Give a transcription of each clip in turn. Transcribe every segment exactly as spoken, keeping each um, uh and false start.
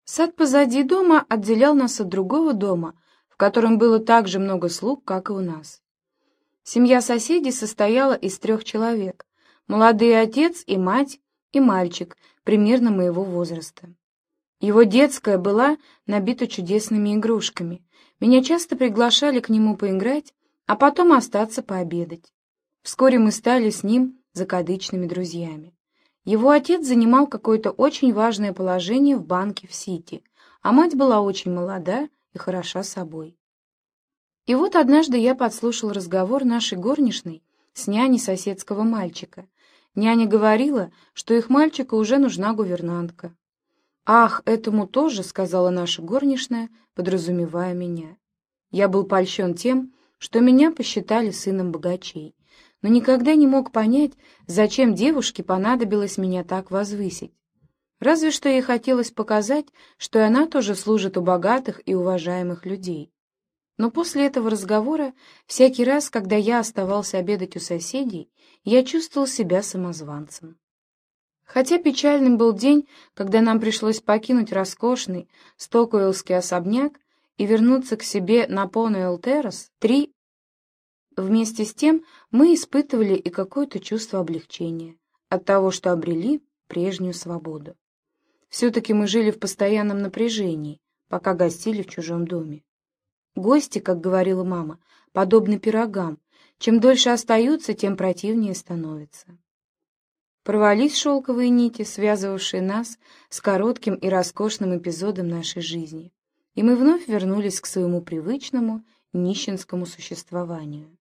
Сад позади дома отделял нас от другого дома, в котором было так же много слуг, как и у нас. Семья соседей состояла из трех человек: молодой отец и мать, и мальчик, примерно моего возраста. Его детская была набита чудесными игрушками. Меня часто приглашали к нему поиграть, а потом остаться пообедать. Вскоре мы стали с ним закадычными друзьями. Его отец занимал какое-то очень важное положение в банке в Сити, а мать была очень молода и хороша собой. И вот однажды я подслушал разговор нашей горничной с няней соседского мальчика. Няня говорила, что их мальчику уже нужна гувернантка. «Ах, этому тоже», — сказала наша горничная, подразумевая меня. Я был польщен тем, что меня посчитали сыном богачей, но никогда не мог понять, зачем девушке понадобилось меня так возвысить. Разве что ей хотелось показать, что и она тоже служит у богатых и уважаемых людей. Но после этого разговора, всякий раз, когда я оставался обедать у соседей, я чувствовал себя самозванцем. Хотя печальным был день, когда нам пришлось покинуть роскошный стокуэллский особняк и вернуться к себе на Понуэлл-террас три, вместе с тем мы испытывали и какое-то чувство облегчения от того, что обрели прежнюю свободу. Все-таки мы жили в постоянном напряжении, пока гостили в чужом доме. Гости, как говорила мама, подобны пирогам. Чем дольше остаются, тем противнее становится. Порвались шелковые нити, связывавшие нас с коротким и роскошным эпизодом нашей жизни, и мы вновь вернулись к своему привычному нищенскому существованию.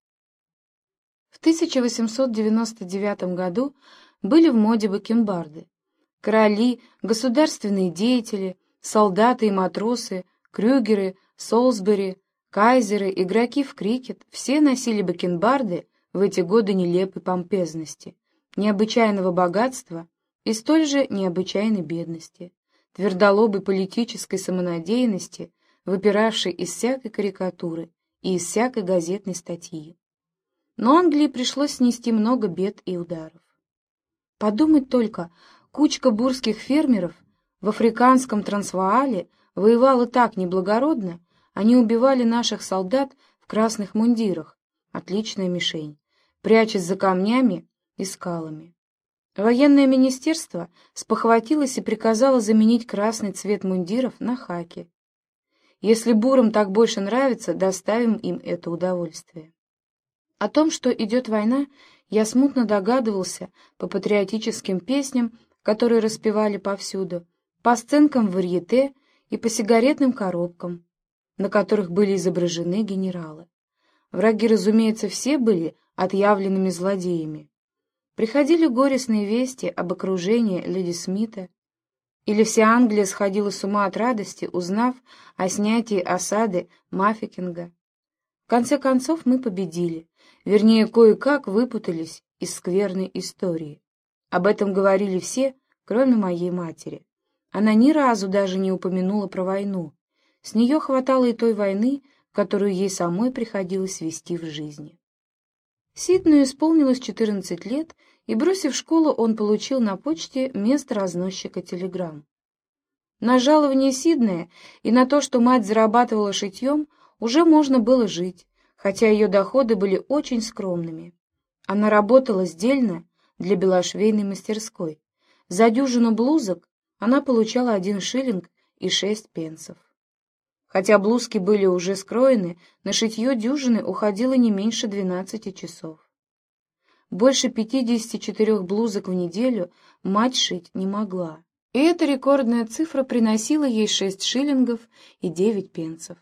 В тысяча восемьсот девяносто девятом году были в моде бакенбарды. Короли, государственные деятели, солдаты и матросы, крюгеры, Солсбери, кайзеры, игроки в крикет — все носили бакенбарды в эти годы нелепой помпезности, необычайного богатства и столь же необычайной бедности, твердолобой политической самонадеянности, выпиравшей из всякой карикатуры и из всякой газетной статьи. Но Англии пришлось снести много бед и ударов. Подумать только, кучка бурских фермеров в африканском Трансваале воевала так неблагородно, они убивали наших солдат в красных мундирах, отличная мишень, прячась за камнями и скалами. Военное министерство спохватилось и приказало заменить красный цвет мундиров на хаки. Если бурам так больше нравится, доставим им это удовольствие. О том, что идет война, я смутно догадывался по патриотическим песням, которые распевали повсюду, по сценкам в варьете и по сигаретным коробкам, на которых были изображены генералы. Враги, разумеется, все были отъявленными злодеями. Приходили горестные вести об окружении леди Смита, или вся Англия сходила с ума от радости, узнав о снятии осады Маффикинга. В конце концов мы победили, вернее, кое-как выпутались из скверной истории. Об этом говорили все, кроме моей матери. Она ни разу даже не упомянула про войну. С нее хватало и той войны, которую ей самой приходилось вести в жизни. Сиднею исполнилось четырнадцать лет, и, бросив школу, он получил на почте место разносчика телеграмм. На жалование Сиднея и на то, что мать зарабатывала шитьем, уже можно было жить, хотя ее доходы были очень скромными. Она работала сдельно для белошвейной мастерской. За дюжину блузок она получала один шиллинг и шесть пенсов. Хотя блузки были уже скроены, на шитье дюжины уходило не меньше двенадцати часов. Больше пятидесяти четырёх блузок в неделю мать шить не могла, и эта рекордная цифра приносила ей шесть шиллингов и девять пенсов.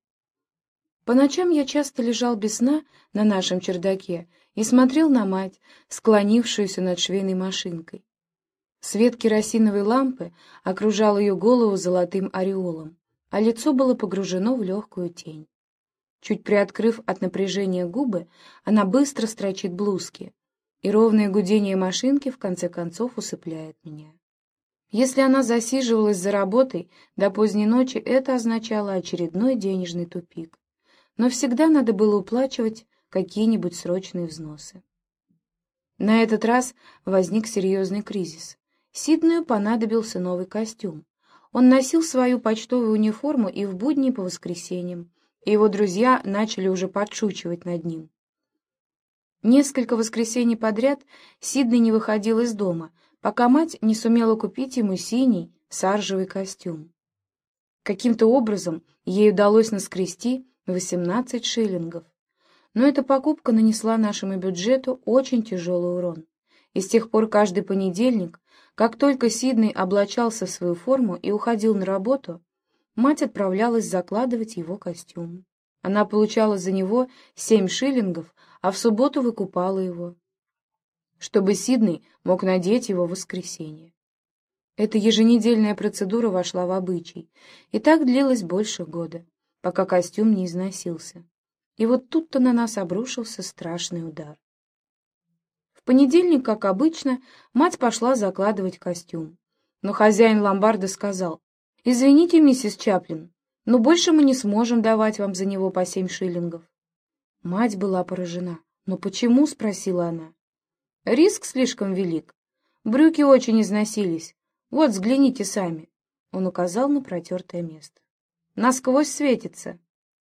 По ночам я часто лежал без сна на нашем чердаке и смотрел на мать, склонившуюся над швейной машинкой. Свет керосиновой лампы окружал ее голову золотым ореолом, а лицо было погружено в легкую тень. Чуть приоткрыв от напряжения губы, она быстро строчит блузки, и ровное гудение машинки в конце концов усыпляет меня. Если она засиживалась за работой до поздней ночи, это означало очередной денежный тупик. Но всегда надо было уплачивать какие-нибудь срочные взносы. На этот раз возник серьезный кризис. Сиднею понадобился новый костюм. Он носил свою почтовую униформу и в будни, и по воскресеньям, и его друзья начали уже подшучивать над ним. Несколько воскресений подряд Сидней не выходил из дома, пока мать не сумела купить ему синий саржевый костюм. Каким-то образом ей удалось наскрести восемнадцать шиллингов. Но эта покупка нанесла нашему бюджету очень тяжелый урон. И с тех пор каждый понедельник, как только Сидней облачался в свою форму и уходил на работу, мать отправлялась закладывать его костюм. Она получала за него семь шиллингов, а в субботу выкупала его, чтобы Сидней мог надеть его в воскресенье. Эта еженедельная процедура вошла в обычай, и так длилась больше года, пока костюм не износился. И вот тут-то на нас обрушился страшный удар. В понедельник, как обычно, мать пошла закладывать костюм, но хозяин ломбарда сказал: «Извините, миссис Чаплин, но больше мы не сможем давать вам за него по семь шиллингов». Мать была поражена. «Но почему?» — спросила она. «Риск слишком велик. Брюки очень износились. Вот, взгляните сами». Он указал на протертое место. «Насквозь светится».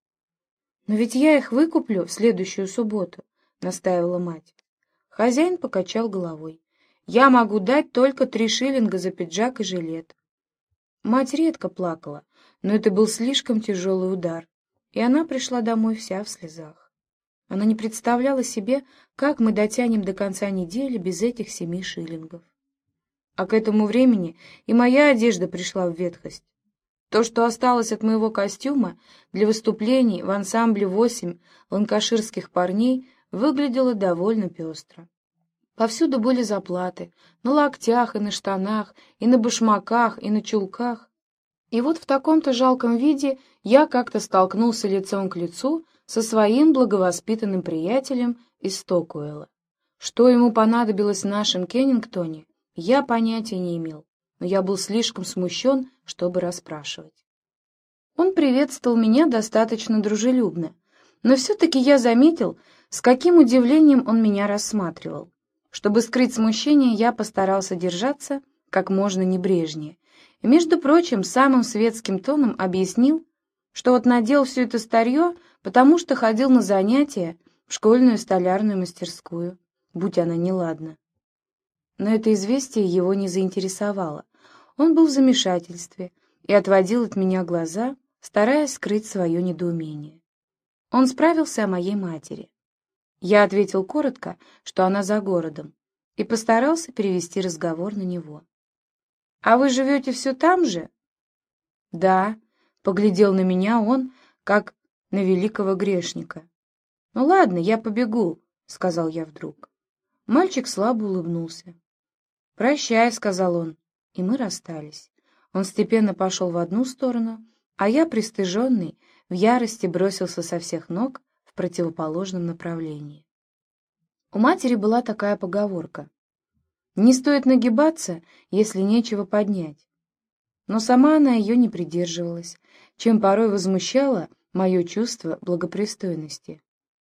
«Но ведь я их выкуплю в следующую субботу», — настаивала мать. Хозяин покачал головой. «Я могу дать только три шиллинга за пиджак и жилет». Мать редко плакала, но это был слишком тяжелый удар, и она пришла домой вся в слезах. Она не представляла себе, как мы дотянем до конца недели без этих семи шиллингов. А к этому времени и моя одежда пришла в ветхость. То, что осталось от моего костюма для выступлений в ансамбле «Восемь ланкаширских парней», выглядело довольно пестро. Повсюду были заплаты, на локтях и на штанах, и на башмаках, и на чулках. И вот в таком-то жалком виде я как-то столкнулся лицом к лицу со своим благовоспитанным приятелем из Стокуэлла. Что ему понадобилось в нашем Кеннингтоне, я понятия не имел, но я был слишком смущен, чтобы расспрашивать. Он приветствовал меня достаточно дружелюбно, но все-таки я заметил, с каким удивлением он меня рассматривал. Чтобы скрыть смущение, я постарался держаться как можно небрежнее, и, между прочим, самым светским тоном объяснил, что вот надел все это старье, потому что ходил на занятия в школьную столярную мастерскую, будь она неладна. Но это известие его не заинтересовало. Он был в замешательстве и отводил от меня глаза, стараясь скрыть свое недоумение. Он справился о моей матери. Я ответил коротко, что она за городом, и постарался перевести разговор на него. «А вы живете все там же?» «Да», — поглядел на меня он, как на великого грешника. «Ну ладно, я побегу», — сказал я вдруг. Мальчик слабо улыбнулся. «Прощай», — сказал он, и мы расстались. Он степенно пошел в одну сторону, а я, пристыженный, в ярости бросился со всех ног в противоположном направлении. У матери была такая поговорка: «Не стоит нагибаться, если нечего поднять». Но сама она ее не придерживалась, чем порой возмущала мое чувство благопристойности.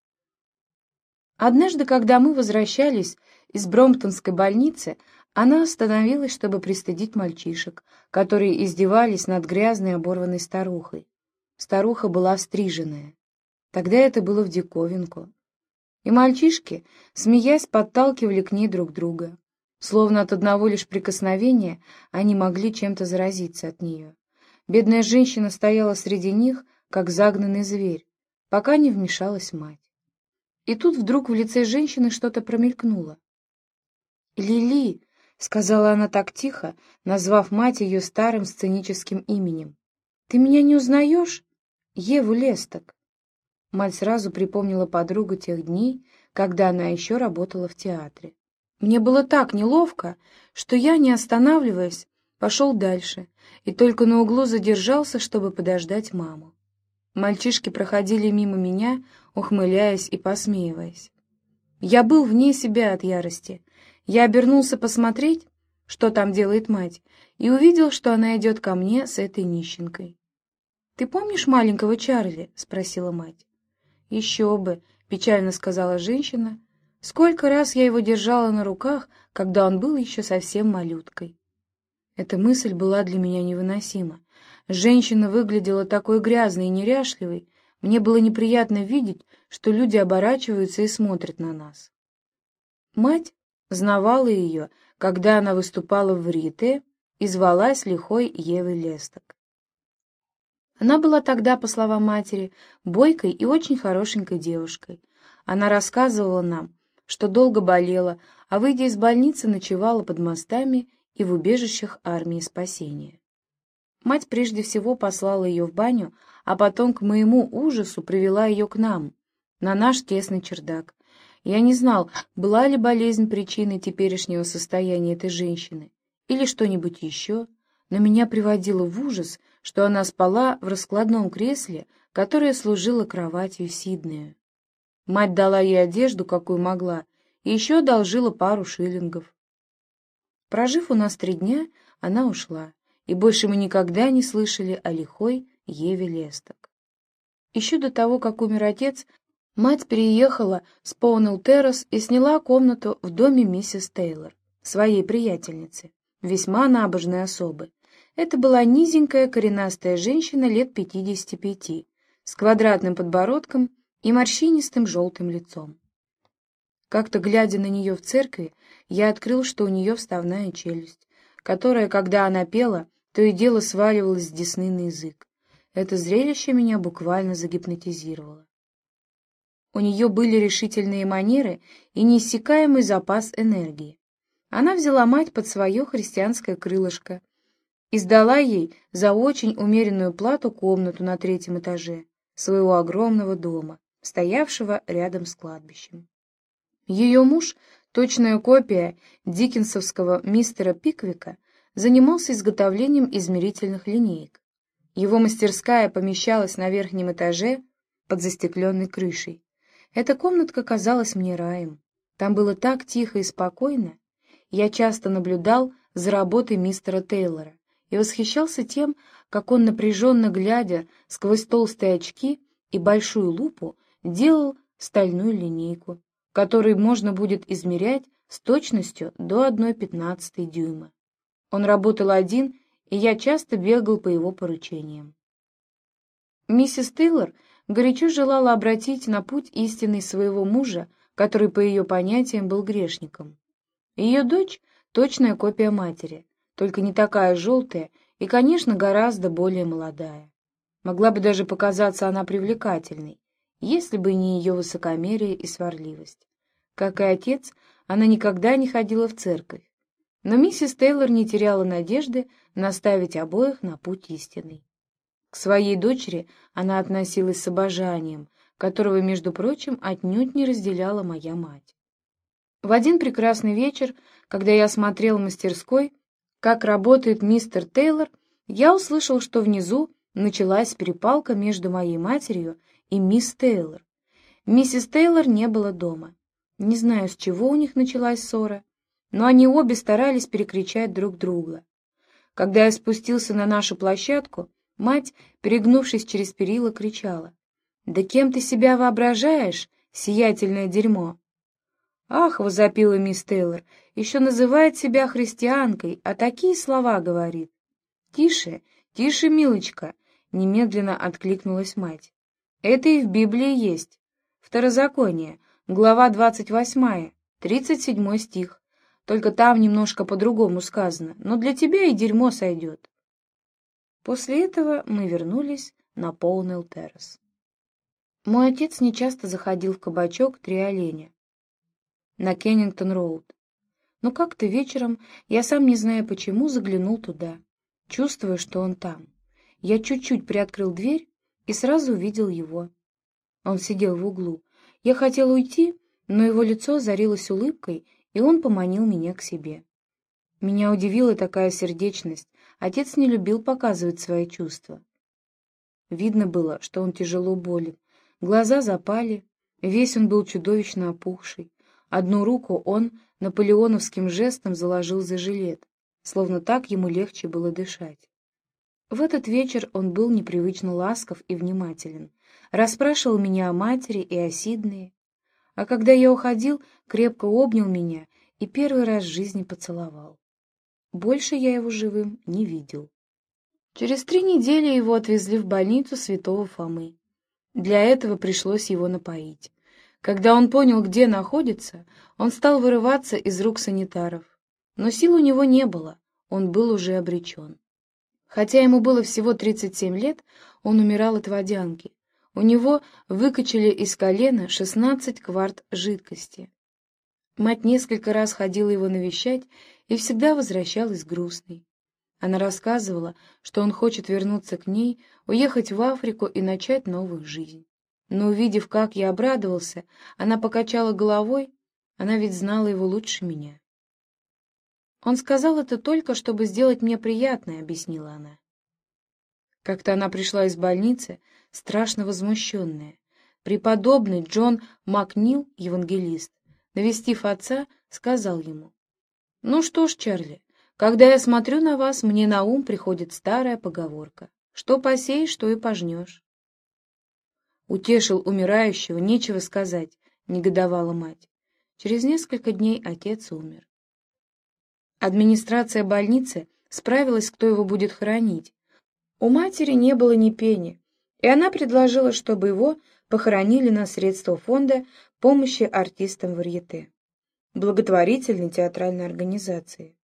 Однажды, когда мы возвращались из Бромптонской больницы, она остановилась, чтобы пристыдить мальчишек, которые издевались над грязной оборванной старухой. Старуха была стриженная. Тогда это было в диковинку. И мальчишки, смеясь, подталкивали к ней друг друга. Словно от одного лишь прикосновения они могли чем-то заразиться от нее. Бедная женщина стояла среди них, как загнанный зверь, пока не вмешалась мать. И тут вдруг в лице женщины что-то промелькнуло. «Лили», — сказала она так тихо, назвав мать ее старым сценическим именем, — «ты меня не узнаешь? Еву Лесток». Мать сразу припомнила подругу тех дней, когда она еще работала в театре. Мне было так неловко, что я, не останавливаясь, пошел дальше и только на углу задержался, чтобы подождать маму. Мальчишки проходили мимо меня, ухмыляясь и посмеиваясь. Я был вне себя от ярости. Я обернулся посмотреть, что там делает мать, и увидел, что она идет ко мне с этой нищенкой. «Ты помнишь маленького Чарли?» — спросила мать. «Еще бы», — печально сказала женщина. «Сколько раз я его держала на руках, когда он был еще совсем малюткой». Эта мысль была для меня невыносима. Женщина выглядела такой грязной и неряшливой, мне было неприятно видеть, что люди оборачиваются и смотрят на нас. Мать знавала ее, когда она выступала в Рите, и звалась лихой Евой Лесток. Она была тогда, по словам матери, бойкой и очень хорошенькой девушкой. Она рассказывала нам, что долго болела, а, выйдя из больницы, ночевала под мостами и в убежищах армии спасения. Мать прежде всего послала ее в баню, а потом, к моему ужасу, привела ее к нам, на наш тесный чердак. Я не знал, была ли болезнь причиной теперешнего состояния этой женщины или что-нибудь еще, но меня приводило в ужас, что она спала в раскладном кресле, которое служило кроватью Сиднея. Мать дала ей одежду, какую могла, и еще одолжила пару шиллингов. Прожив у нас три дня, она ушла, и больше мы никогда не слышали о лихой Еве Лесток. Еще до того, как умер отец, мать переехала с Поунелл-Террас и сняла комнату в доме миссис Тейлор, своей приятельницы, весьма набожной особы. Это была низенькая коренастая женщина лет пятидесяти пяти, с квадратным подбородком и морщинистым желтым лицом. Как-то, глядя на нее в церкви, я открыл, что у нее вставная челюсть, которая, когда она пела, то и дело сваливалась с десны на язык. Это зрелище меня буквально загипнотизировало. У нее были решительные манеры и неиссякаемый запас энергии. Она взяла мать под свое христианское крылышко и сдала ей за очень умеренную плату комнату на третьем этаже своего огромного дома, стоявшего рядом с кладбищем. Ее муж, точная копия диккенсовского мистера Пиквика, занимался изготовлением измерительных линеек. Его мастерская помещалась на верхнем этаже под застекленной крышей. Эта комнатка казалась мне раем. Там было так тихо и спокойно. Я часто наблюдал за работой мистера Тейлора и восхищался тем, как он, напряженно глядя сквозь толстые очки и большую лупу, делал стальную линейку, которой можно будет измерять с точностью до одной пятнадцатой дюйма. Он работал один, и я часто бегал по его поручениям. Миссис Тейлор горячо желала обратить на путь истинный своего мужа, который, по ее понятиям, был грешником. Ее дочь — точная копия матери, только не такая желтая и, конечно, гораздо более молодая. Могла бы даже показаться она привлекательной, если бы не ее высокомерие и сварливость. Как и отец, она никогда не ходила в церковь, но миссис Тейлор не теряла надежды наставить обоих на путь истинный. К своей дочери она относилась с обожанием, которого, между прочим, отнюдь не разделяла моя мать. В один прекрасный вечер, когда я смотрел в мастерской, как работает мистер Тейлор, я услышал, что внизу началась перепалка между моей матерью и мисс Тейлор. Миссис Тейлор не было дома. Не знаю, с чего у них началась ссора, но они обе старались перекричать друг друга. Когда я спустился на нашу площадку, мать, перегнувшись через перила, кричала: «Да кем ты себя воображаешь, сиятельное дерьмо?» «Ах!» — возопила мисс Тейлор, — «еще называет себя христианкой, а такие слова говорит». «Тише, тише, милочка!» — немедленно откликнулась мать. «Это и в Библии есть. Второзаконие, глава двадцать восьмая, тридцать седьмой стих. Только там немножко по-другому сказано, но для тебя и дерьмо сойдет». После этого мы вернулись на Поунелл-Террас. Мой отец нечасто заходил в кабачок «Три оленя» на Кеннингтон-роуд. Но как-то вечером, я сам не знаю почему, заглянул туда, чувствуя, что он там. Я чуть-чуть приоткрыл дверь и сразу увидел его. Он сидел в углу. Я хотел уйти, но его лицо озарилось улыбкой, и он поманил меня к себе. Меня удивила такая сердечность. Отец не любил показывать свои чувства. Видно было, что он тяжело болен. Глаза запали, весь он был чудовищно опухший. Одну руку он наполеоновским жестом заложил за жилет, словно так ему легче было дышать. В этот вечер он был непривычно ласков и внимателен, расспрашивал меня о матери и о Сиднее, а когда я уходил, крепко обнял меня и первый раз в жизни поцеловал. Больше я его живым не видел. Через три недели его отвезли в больницу Святого Фомы. Для этого пришлось его напоить. Когда он понял, где находится, он стал вырываться из рук санитаров. Но сил у него не было, он был уже обречен. Хотя ему было всего тридцать семь лет, он умирал от водянки. У него выкачали из колена шестнадцать кварт жидкости. Мать несколько раз ходила его навещать и всегда возвращалась грустной. Она рассказывала, что он хочет вернуться к ней, уехать в Африку и начать новую жизнь. Но, увидев, как я обрадовался, она покачала головой, она ведь знала его лучше меня. «Он сказал это только, чтобы сделать мне приятное», — объяснила она. Как-то она пришла из больницы, страшно возмущенная. Преподобный Джон Макнил, евангелист, навестив отца, сказал ему: «Ну что ж, Чарли, когда я смотрю на вас, мне на ум приходит старая поговорка: что посеешь, то и пожнешь». «Утешил умирающего, нечего сказать», — негодовала мать. Через несколько дней отец умер. Администрация больницы справилась, кто его будет хоронить. У матери не было ни пени, и она предложила, чтобы его похоронили на средства фонда помощи артистам варьете, благотворительной театральной организации.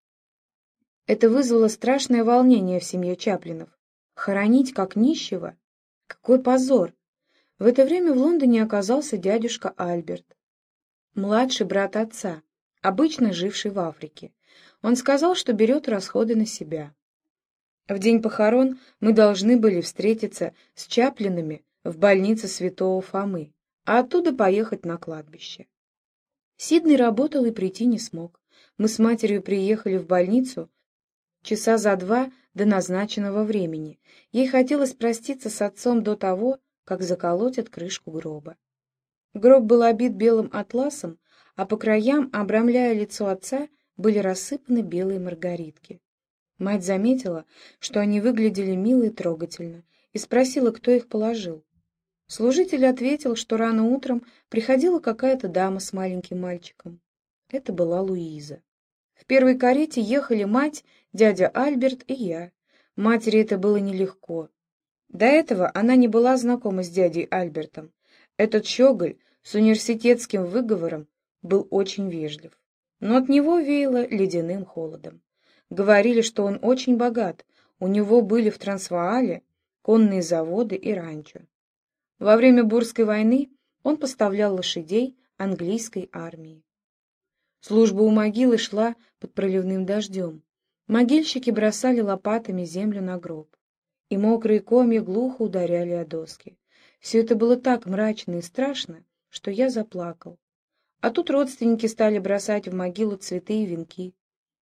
Это вызвало страшное волнение в семье Чаплинов. Хоронить как нищего? Какой позор! В это время в Лондоне оказался дядюшка Альберт, младший брат отца, обычно живший в Африке. Он сказал, что берет расходы на себя. В день похорон мы должны были встретиться с Чаплинами в больнице Святого Фомы, а оттуда поехать на кладбище. Сидней работал и прийти не смог. Мы с матерью приехали в больницу часа за два до назначенного времени. Ей хотелось проститься с отцом до того, как заколотят крышку гроба. Гроб был обит белым атласом, а по краям, обрамляя лицо отца, были рассыпаны белые маргаритки. Мать заметила, что они выглядели мило и трогательно, и спросила, кто их положил. Служитель ответил, что рано утром приходила какая-то дама с маленьким мальчиком. Это была Луиза. В первой карете ехали мать, дядя Альберт и я. Матери это было нелегко. До этого она не была знакома с дядей Альбертом. Этот щеголь с университетским выговором был очень вежлив, но от него веяло ледяным холодом. Говорили, что он очень богат, у него были в Трансваале конные заводы и ранчо. Во время Бурской войны он поставлял лошадей английской армии. Служба у могилы шла под проливным дождем. Могильщики бросали лопатами землю на гроб, и мокрые комья глухо ударяли о доски. Все это было так мрачно и страшно, что я заплакал. А тут родственники стали бросать в могилу цветы и венки.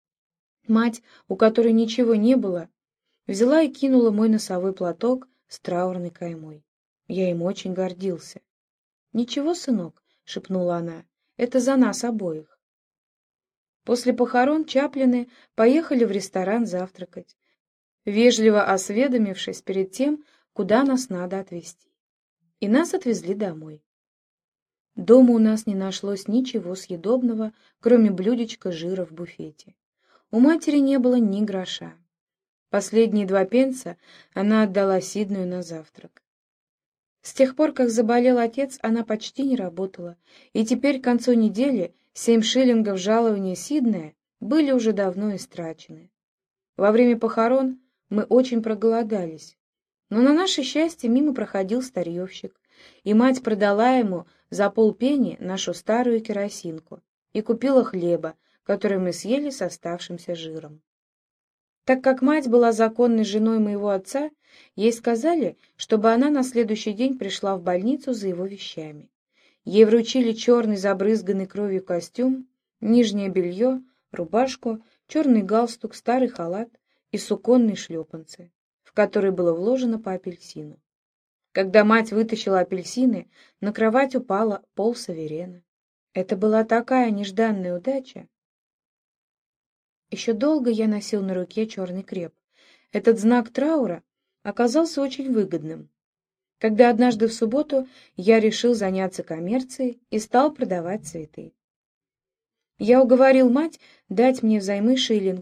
Мать, у которой ничего не было, взяла и кинула мой носовой платок с траурной каймой. Я им очень гордился. «Ничего, сынок», — шепнула она, — «это за нас обоих». После похорон Чаплины поехали в ресторан завтракать, вежливо осведомившись перед тем, куда нас надо отвезти. И нас отвезли домой. Дома у нас не нашлось ничего съедобного, кроме блюдечка жира в буфете. У матери не было ни гроша. Последние два пенса она отдала Сиднею на завтрак. С тех пор, как заболел отец, она почти не работала, и теперь к концу недели семь шиллингов жалования Сиднея были уже давно истрачены. Во время похорон мы очень проголодались, но на наше счастье мимо проходил старьевщик, и мать продала ему за полпенни нашу старую керосинку и купила хлеба, который мы съели с оставшимся жиром. Так как мать была законной женой моего отца, ей сказали, чтобы она на следующий день пришла в больницу за его вещами. Ей вручили черный забрызганный кровью костюм, нижнее белье, рубашку, черный галстук, старый халат и суконные шлепанцы, в которые было вложено по апельсину. Когда мать вытащила апельсины, на кровать упала полсаверена. Это была такая нежданная удача. Еще долго я носил на руке черный креп. Этот знак траура оказался очень выгодным. Когда однажды в субботу я решил заняться коммерцией и стал продавать цветы. Я уговорил мать дать мне взаймы шиллинг,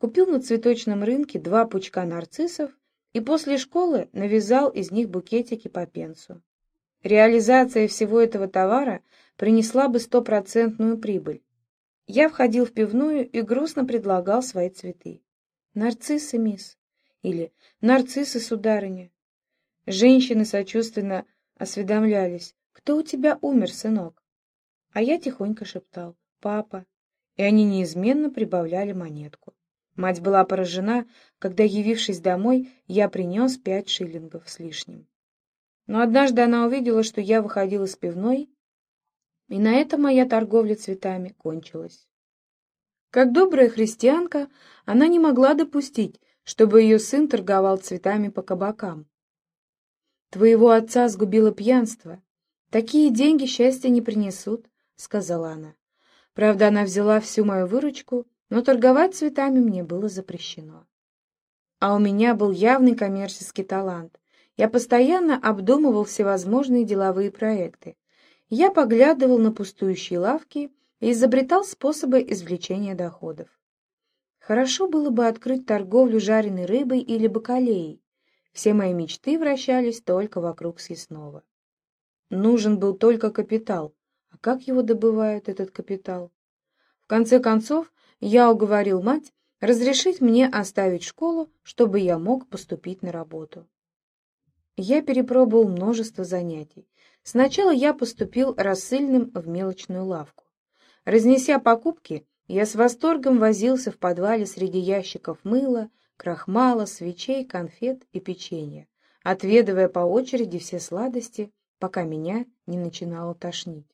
Купил на цветочном рынке два пучка нарциссов и после школы навязал из них букетики по пенсу. Реализация всего этого товара принесла бы стопроцентную прибыль. Я входил в пивную и грустно предлагал свои цветы. «Нарциссы, мисс» или «Нарциссы, сударыня». Женщины сочувственно осведомлялись: «Кто у тебя умер, сынок?» А я тихонько шептал: «Папа». И они неизменно прибавляли монетку. Мать была поражена, когда, явившись домой, я принес пять шиллингов с лишним. Но однажды она увидела, что я выходил из пивной, и на этом моя торговля цветами кончилась. Как добрая христианка, она не могла допустить, чтобы ее сын торговал цветами по кабакам. «Твоего отца сгубило пьянство. Такие деньги счастья не принесут», — сказала она. Правда, она взяла всю мою выручку, но торговать цветами мне было запрещено. А у меня был явный коммерческий талант. Я постоянно обдумывал всевозможные деловые проекты. Я поглядывал на пустующие лавки и изобретал способы извлечения доходов. Хорошо было бы открыть торговлю жареной рыбой или бакалеей. Все мои мечты вращались только вокруг съестного. Нужен был только капитал. А как его добывают, этот капитал? В конце концов, я уговорил мать разрешить мне оставить школу, чтобы я мог поступить на работу. Я перепробовал множество занятий. Сначала я поступил рассыльным в мелочную лавку. Разнеся покупки, я с восторгом возился в подвале среди ящиков мыла, крахмала, свечей, конфет и печенья, отведывая по очереди все сладости, пока меня не начинало тошнить.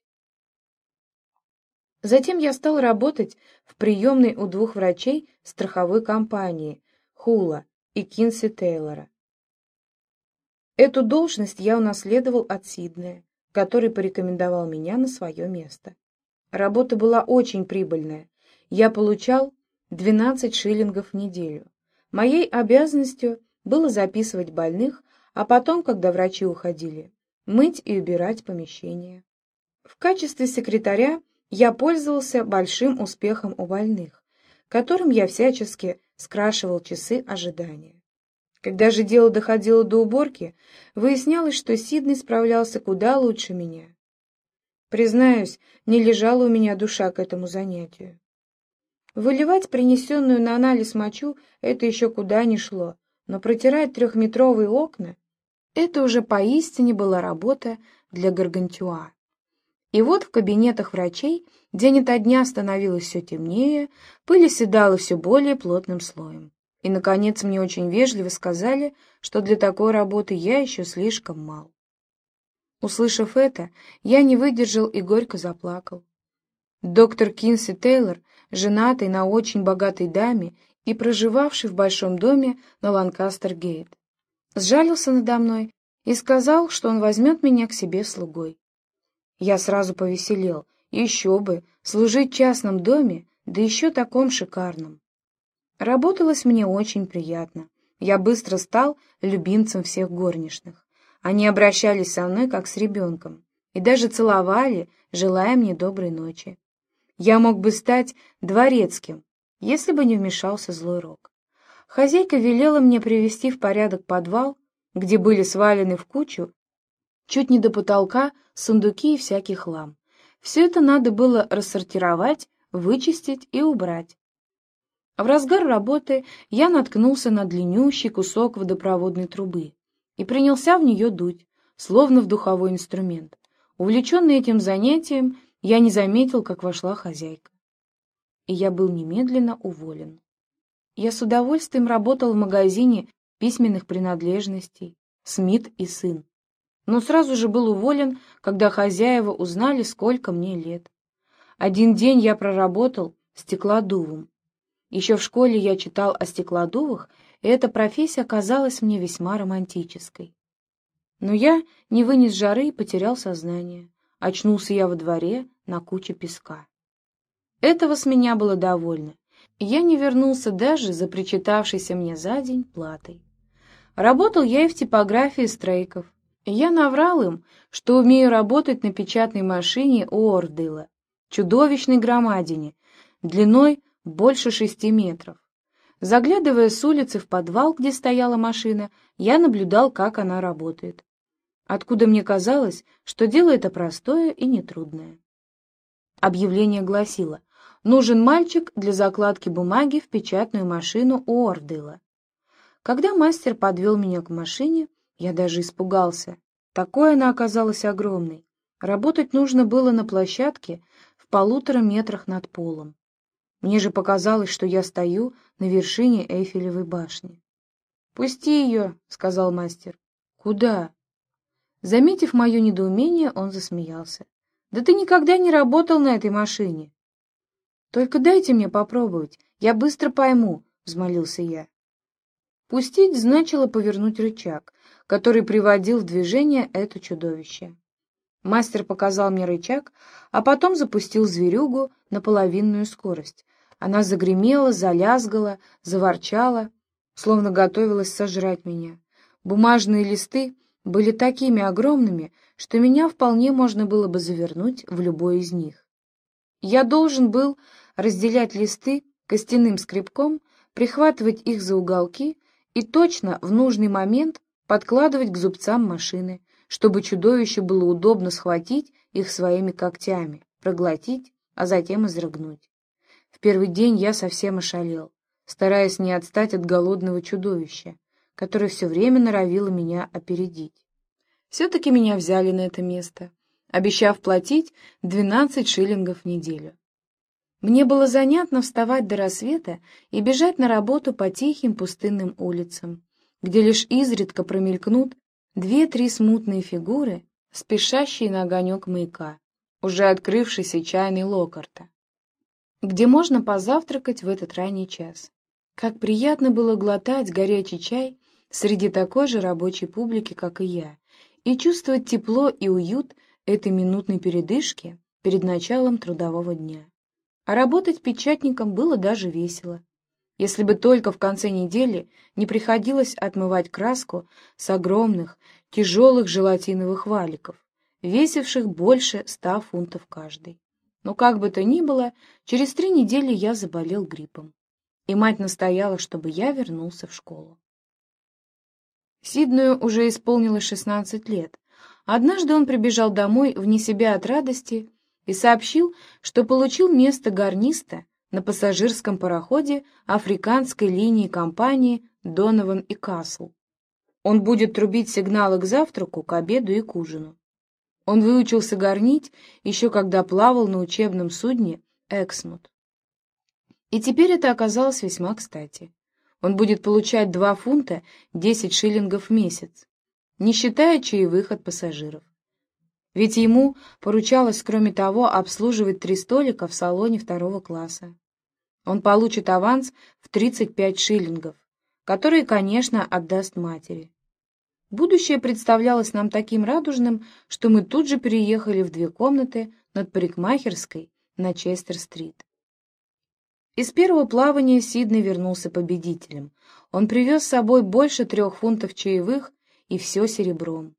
Затем я стал работать в приемной у двух врачей страховой компании Хула и Кинси Тейлора. Эту должность я унаследовал от Сиднея, который порекомендовал меня на свое место. Работа была очень прибыльная. Я получал двенадцать шиллингов в неделю. Моей обязанностью было записывать больных, а потом, когда врачи уходили, мыть и убирать помещения. В качестве секретаря я пользовался большим успехом у больных, которым я всячески скрашивал часы ожидания. Когда же дело доходило до уборки, выяснялось, что Сидней справлялся куда лучше меня. Признаюсь, не лежала у меня душа к этому занятию. Выливать принесенную на анализ мочу — это еще куда ни шло, но протирать трехметровые окна — это уже поистине была работа для Гаргантюа. И вот в кабинетах врачей день ото дня становилось все темнее, пыль оседала все более плотным слоем. И, наконец, мне очень вежливо сказали, что для такой работы я еще слишком мал. Услышав это, я не выдержал и горько заплакал. Доктор Кинси Тейлор, женатый на очень богатой даме и проживавший в большом доме на Ланкастер-Гейт, сжалился надо мной и сказал, что он возьмет меня к себе слугой. Я сразу повеселел. Еще бы, служить в частном доме, да еще таком шикарном. Работалось мне очень приятно. Я быстро стал любимцем всех горничных. Они обращались со мной как с ребенком и даже целовали, желая мне доброй ночи. Я мог бы стать дворецким, если бы не вмешался злой рок. Хозяйка велела мне привести в порядок подвал, где были свалены в кучу, чуть не до потолка, сундуки и всякий хлам. Все это надо было рассортировать, вычистить и убрать. В разгар работы я наткнулся на длиннющий кусок водопроводной трубы и принялся в нее дуть, словно в духовой инструмент. Увлеченный этим занятием, я не заметил, как вошла хозяйка. И я был немедленно уволен. Я с удовольствием работал в магазине письменных принадлежностей «Смит и сын», но сразу же был уволен, когда хозяева узнали, сколько мне лет. Один день я проработал стеклодувом. Еще в школе я читал о стеклодувах, и эта профессия казалась мне весьма романтической. Но я не вынес жары и потерял сознание. Очнулся я во дворе на куче песка. Этого с меня было довольно, и я не вернулся даже за причитавшейся мне за день платой. Работал я и в типографии Стрейков. Я наврал им, что умею работать на печатной машине Уордейла, чудовищной громадине, длиной больше шести метров. Заглядывая с улицы в подвал, где стояла машина, я наблюдал, как она работает, откуда мне казалось, что дело это простое и нетрудное. Объявление гласило: «Нужен мальчик для закладки бумаги в печатную машину Уордейла». Когда мастер подвел меня к машине, я даже испугался. Такой она оказалась огромной. Работать нужно было на площадке в полутора метрах над полом. Мне же показалось, что я стою на вершине Эйфелевой башни. «Пусти ее», — сказал мастер. «Куда?» Заметив мое недоумение, он засмеялся. «Да ты никогда не работал на этой машине». «Только дайте мне попробовать, я быстро пойму», — взмолился я. Пустить значило повернуть рычаг, который приводил в движение это чудовище. Мастер показал мне рычаг, а потом запустил зверюгу на половинную скорость. Она загремела, залязгала, заворчала, словно готовилась сожрать меня. Бумажные листы были такими огромными, что меня вполне можно было бы завернуть в любой из них. Я должен был разделять листы костяным скребком, прихватывать их за уголки и точно в нужный момент подкладывать к зубцам машины, чтобы чудовищу было удобно схватить их своими когтями, проглотить, а затем изрыгнуть. В первый день я совсем ошалел, стараясь не отстать от голодного чудовища, которое все время норовило меня опередить. Все-таки меня взяли на это место, обещав платить двенадцать шиллингов в неделю. Мне было занятно вставать до рассвета и бежать на работу по тихим пустынным улицам, где лишь изредка промелькнут две-три смутные фигуры, спешащие на огонек маяка, уже открывшийся чайный Локарта, где можно позавтракать в этот ранний час. Как приятно было глотать горячий чай среди такой же рабочей публики, как и я, и чувствовать тепло и уют этой минутной передышки перед началом трудового дня. А работать печатником было даже весело, если бы только в конце недели не приходилось отмывать краску с огромных, тяжелых желатиновых валиков, весивших больше ста фунтов каждый. Но как бы то ни было, через три недели я заболел гриппом, и мать настояла, чтобы я вернулся в школу. Сиднею уже исполнилось шестнадцать лет. Однажды он прибежал домой вне себя от радости и сообщил, что получил место гарниста на пассажирском пароходе африканской линии компании «Донован и Касл». Он будет трубить сигналы к завтраку, к обеду и к ужину. Он выучился горнить еще когда плавал на учебном судне «Эксмут». И теперь это оказалось весьма кстати. Он будет получать два фунта десять шиллингов в месяц, не считая чаевых от пассажиров. Ведь ему поручалось, кроме того, обслуживать три столика в салоне второго класса. Он получит аванс в тридцать пять шиллингов, которые, конечно, отдаст матери. Будущее представлялось нам таким радужным, что мы тут же переехали в две комнаты над парикмахерской на Честер-стрит. Из первого плавания Сидней вернулся победителем. Он привез с собой больше трех фунтов чаевых и все серебром.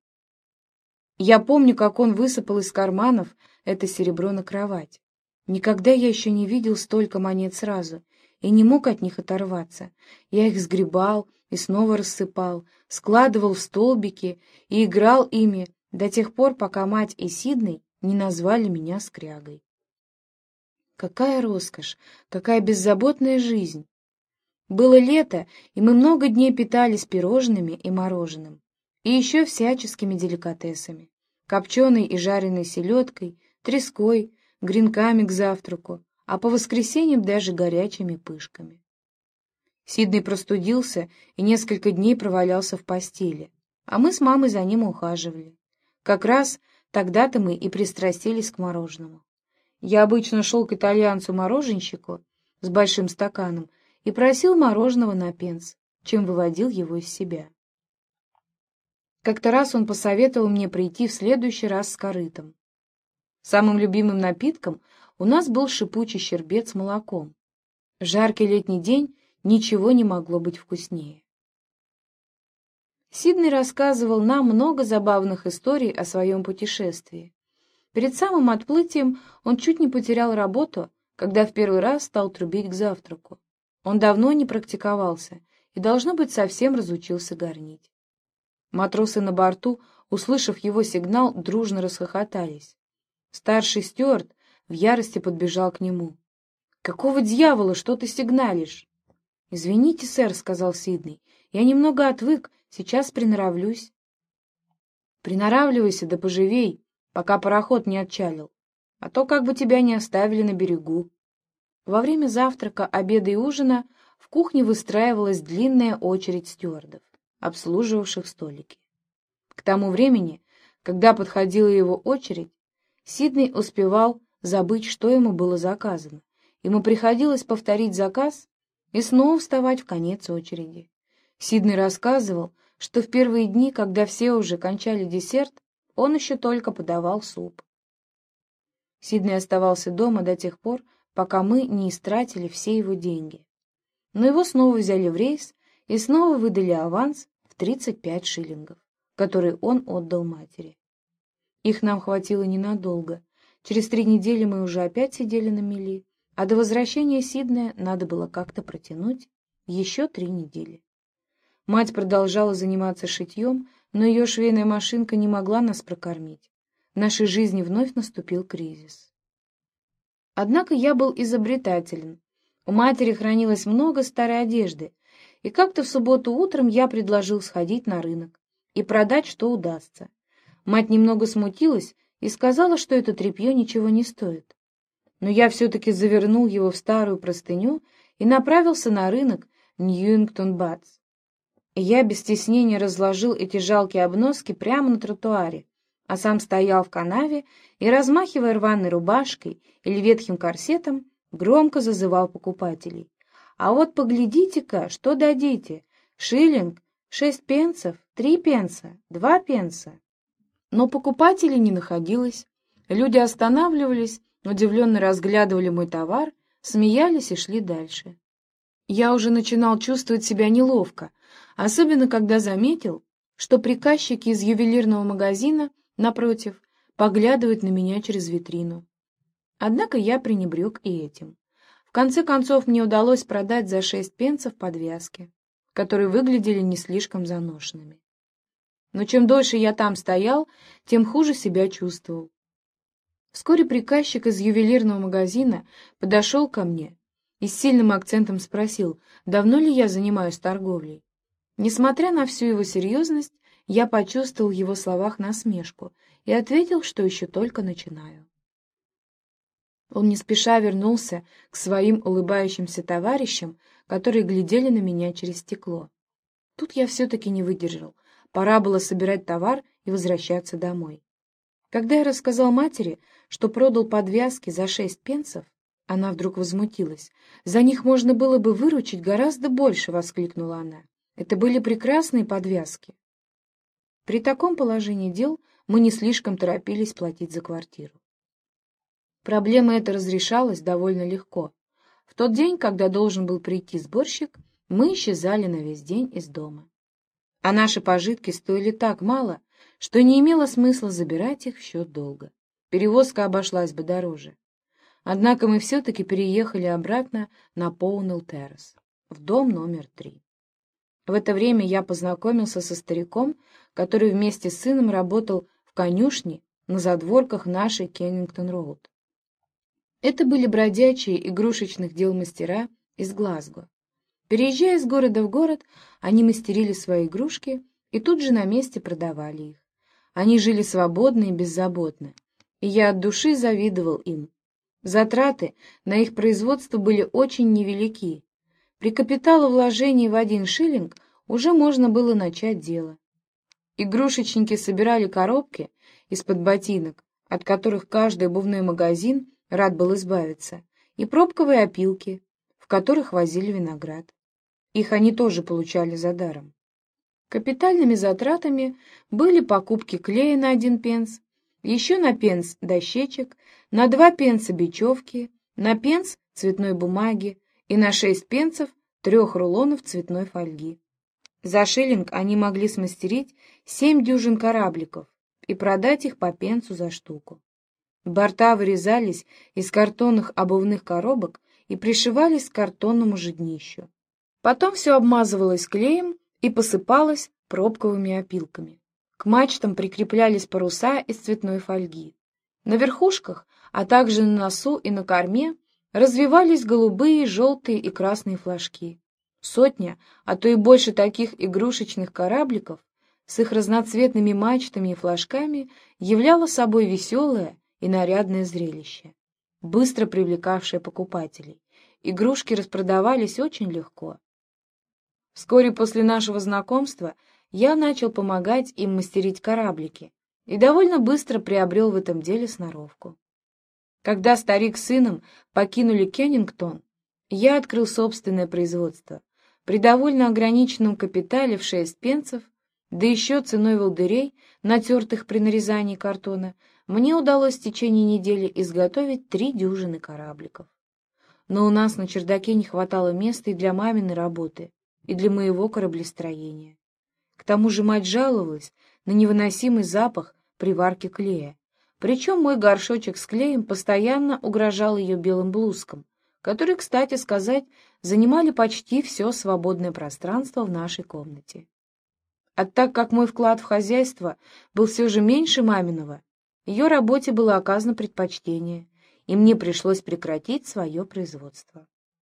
Я помню, как он высыпал из карманов это серебро на кровать. Никогда я еще не видел столько монет сразу и не мог от них оторваться. Я их сгребал и снова рассыпал, складывал в столбики и играл ими до тех пор, пока мать и Сидней не назвали меня скрягой. Какая роскошь, какая беззаботная жизнь! Было лето, и мы много дней питались пирожными и мороженым, и еще всяческими деликатесами, копченой и жареной селедкой, треской, гренками к завтраку, а по воскресеньям даже горячими пышками. Сидней простудился и несколько дней провалялся в постели, а мы с мамой за ним ухаживали. Как раз тогда-то мы и пристрастились к мороженому. Я обычно шел к итальянцу-мороженщику с большим стаканом и просил мороженого на пенс, чем выводил его из себя. Как-то раз он посоветовал мне прийти в следующий раз с корытом. Самым любимым напитком у нас был шипучий щербет с молоком. В жаркий летний день ничего не могло быть вкуснее. Сидней рассказывал нам много забавных историй о своем путешествии. Перед самым отплытием он чуть не потерял работу, когда в первый раз стал трубить к завтраку. Он давно не практиковался и, должно быть, совсем разучился горнить. Матросы на борту, услышав его сигнал, дружно расхохотались. Старший стюард в ярости подбежал к нему. «Какого дьявола, что ты сигналишь?» «Извините, сэр», — сказал Сидней, — «я немного отвык, сейчас приноравлюсь». «Приноравливайся, да поживей, пока пароход не отчалил, а то как бы тебя не оставили на берегу». Во время завтрака, обеда и ужина в кухне выстраивалась длинная очередь стюардов, обслуживавших столики. К тому времени, когда подходила его очередь, Сидней успевал забыть, что ему было заказано. Ему приходилось повторить заказ и снова вставать в конец очереди. Сидней рассказывал, что в первые дни, когда все уже кончали десерт, он еще только подавал суп. Сидней оставался дома до тех пор, пока мы не истратили все его деньги. Но его снова взяли в рейс и снова выдали аванс в тридцать пять шиллингов, который он отдал матери. Их нам хватило ненадолго. Через три недели мы уже опять сидели на мели, а до возвращения Сиднея надо было как-то протянуть еще три недели. Мать продолжала заниматься шитьем, но ее швейная машинка не могла нас прокормить. В нашей жизни вновь наступил кризис. Однако я был изобретателен. У матери хранилось много старой одежды, и как-то в субботу утром я предложил сходить на рынок и продать, что удастся. Мать немного смутилась и сказала, что это тряпье ничего не стоит. Но я все-таки завернул его в старую простыню и направился на рынок Ньюингтон-Бадс. Я без стеснения разложил эти жалкие обноски прямо на тротуаре, а сам стоял в канаве и, размахивая рваной рубашкой или ветхим корсетом, громко зазывал покупателей. «А вот поглядите-ка, что дадите? Шиллинг, шесть пенсов, три пенса, два пенса». Но покупателей не находилось. Люди останавливались, удивленно разглядывали мой товар, смеялись и шли дальше. Я уже начинал чувствовать себя неловко, особенно когда заметил, что приказчики из ювелирного магазина, напротив, поглядывают на меня через витрину. Однако я пренебрег и этим. В конце концов мне удалось продать за шесть пенсов подвязки, которые выглядели не слишком заношенными. Но чем дольше я там стоял, тем хуже себя чувствовал. Вскоре приказчик из ювелирного магазина подошел ко мне и с сильным акцентом спросил, давно ли я занимаюсь торговлей. Несмотря на всю его серьезность, я почувствовал в его словах насмешку и ответил, что еще только начинаю. Он не спеша вернулся к своим улыбающимся товарищам, которые глядели на меня через стекло. Тут я все-таки не выдержал. Пора было собирать товар и возвращаться домой. Когда я рассказал матери, что продал подвязки за шесть пенсов, она вдруг возмутилась. «За них можно было бы выручить гораздо больше!» — воскликнула она. «Это были прекрасные подвязки!» При таком положении дел мы не слишком торопились платить за квартиру. Проблема эта разрешалась довольно легко. В тот день, когда должен был прийти сборщик, мы исчезали на весь день из дома. А наши пожитки стоили так мало, что не имело смысла забирать их в счет долга. Перевозка обошлась бы дороже. Однако мы все-таки переехали обратно на Поунелл-террас, в дом номер три. В это время я познакомился со стариком, который вместе с сыном работал в конюшне на задворках нашей Кеннингтон-роуд. Это были бродячие игрушечных дел мастера из Глазго. Переезжая из города в город, они мастерили свои игрушки и тут же на месте продавали их. Они жили свободно и беззаботно, и я от души завидовал им. Затраты на их производство были очень невелики. При капиталовложении в один шиллинг уже можно было начать дело. Игрушечники собирали коробки из-под ботинок, от которых каждый обувной магазин рад был избавиться, и пробковые опилки, в которых возили виноград. Их они тоже получали за даром. Капитальными затратами были покупки клея на один пенс, еще на пенс дощечек, на два пенса бечевки, на пенс цветной бумаги и на шесть пенсов трех рулонов цветной фольги. За шиллинг они могли смастерить семь дюжин корабликов и продать их по пенсу за штуку. Борта вырезались из картонных обувных коробок и пришивались к картонному же днищу. Потом все обмазывалось клеем и посыпалось пробковыми опилками. К мачтам прикреплялись паруса из цветной фольги. На верхушках, а также на носу и на корме развивались голубые, желтые и красные флажки. Сотня, а то и больше таких игрушечных корабликов с их разноцветными мачтами и флажками являла собой веселое и нарядное зрелище, быстро привлекавшее покупателей. Игрушки распродавались очень легко. Вскоре после нашего знакомства я начал помогать им мастерить кораблики и довольно быстро приобрел в этом деле сноровку. Когда старик с сыном покинули Кеннингтон, я открыл собственное производство. При довольно ограниченном капитале в шесть пенсов, да еще ценой волдырей, натертых при нарезании картона, мне удалось в течение недели изготовить три дюжины корабликов. Но у нас на чердаке не хватало места и для маминой работы, и для моего кораблестроения. К тому же мать жаловалась на невыносимый запах при варке клея, причем мой горшочек с клеем постоянно угрожал ее белым блузкам, которые, кстати сказать, занимали почти все свободное пространство в нашей комнате. А так как мой вклад в хозяйство был все же меньше маминого, ее работе было оказано предпочтение, и мне пришлось прекратить свое производство.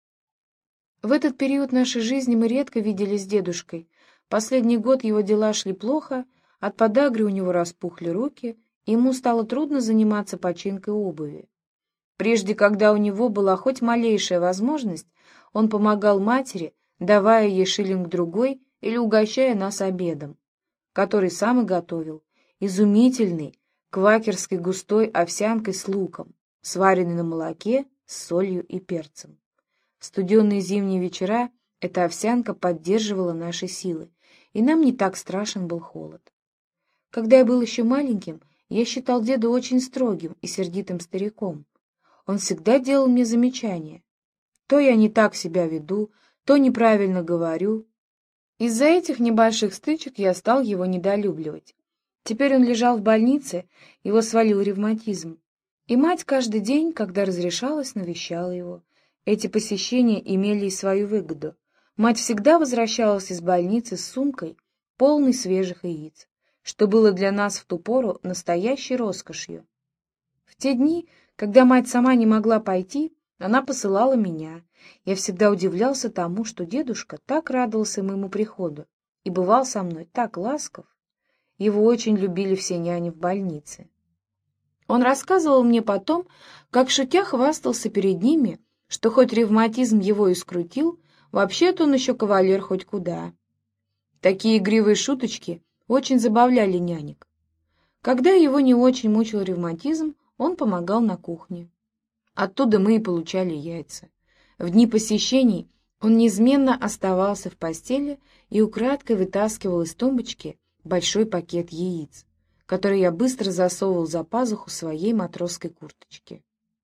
В этот период нашей жизни мы редко виделись с дедушкой. Последний год его дела шли плохо, от подагры у него распухли руки, и ему стало трудно заниматься починкой обуви. Прежде, когда у него была хоть малейшая возможность, он помогал матери, давая ей шиллинг-другой или угощая нас обедом, который сам и готовил, изумительной квакерской густой овсянкой с луком, сваренной на молоке с солью и перцем. В студеные зимние вечера эта овсянка поддерживала наши силы, и нам не так страшен был холод. Когда я был еще маленьким, я считал деда очень строгим и сердитым стариком. Он всегда делал мне замечания. То я не так себя веду, то неправильно говорю. Из-за этих небольших стычек я стал его недолюбливать. Теперь он лежал в больнице, его свалил ревматизм. И мать каждый день, когда разрешалась, навещала его. Эти посещения имели и свою выгоду. Мать всегда возвращалась из больницы с сумкой, полной свежих яиц, что было для нас в ту пору настоящей роскошью. В те дни, когда мать сама не могла пойти, она посылала меня. Я всегда удивлялся тому, что дедушка так радовался моему приходу и бывал со мной так ласков. Его очень любили все няни в больнице. Он рассказывал мне потом, как шутя хвастался перед ними, что хоть ревматизм его и скрутил, вообще-то он еще кавалер хоть куда. Такие игривые шуточки очень забавляли нянек. Когда его не очень мучил ревматизм, он помогал на кухне. Оттуда мы и получали яйца. В дни посещений он неизменно оставался в постели и украдкой вытаскивал из тумбочки большой пакет яиц, который я быстро засовывал за пазуху своей матросской курточки.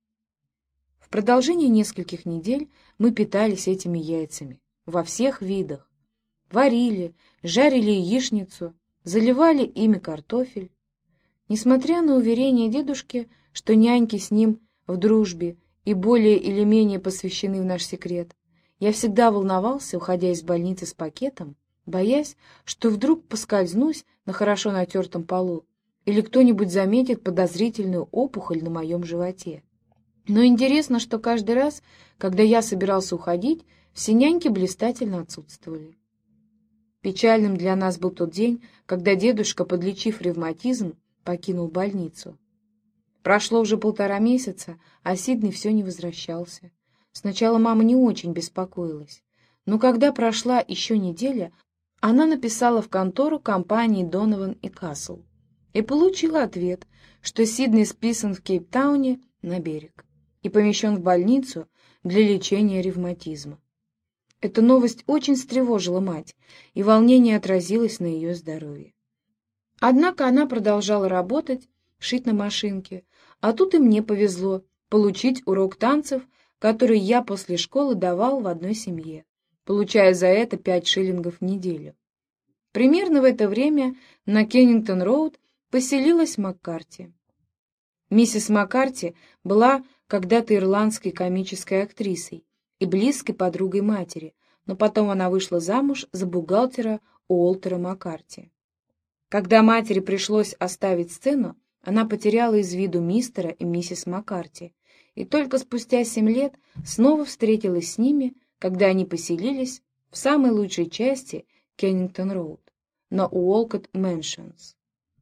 В продолжение нескольких недель мы питались этими яйцами во всех видах. Варили, жарили яичницу, заливали ими картофель. Несмотря на уверение дедушки, что няньки с ним в дружбе и более или менее посвящены в наш секрет, я всегда волновался, уходя из больницы с пакетом, боясь, что вдруг поскользнусь на хорошо натертом полу или кто-нибудь заметит подозрительную опухоль на моем животе. Но интересно, что каждый раз, когда я собирался уходить, все няньки блистательно отсутствовали. Печальным для нас был тот день, когда дедушка, подлечив ревматизм, покинул больницу. Прошло уже полтора месяца, а Сидней все не возвращался. Сначала мама не очень беспокоилась, но когда прошла еще неделя, она написала в контору компании Донован и Касл и получила ответ, что Сидней списан в Кейптауне на берег и помещен в больницу для лечения ревматизма. Эта новость очень встревожила мать, и волнение отразилось на ее здоровье. Однако она продолжала работать, шить на машинке, а тут и мне повезло получить урок танцев, который я после школы давал в одной семье, получая за это пять шиллингов в неделю. Примерно в это время на Кеннингтон-роуд поселилась Маккарти. Миссис Маккарти была когда-то ирландской комической актрисой и близкой подругой матери, но потом она вышла замуж за бухгалтера Уолтера Маккарти. Когда матери пришлось оставить сцену, она потеряла из виду мистера и миссис Маккарти, и только спустя семь лет снова встретилась с ними, когда они поселились в самой лучшей части Кеннингтон-Роуд, на Уолкотт Мэншнс.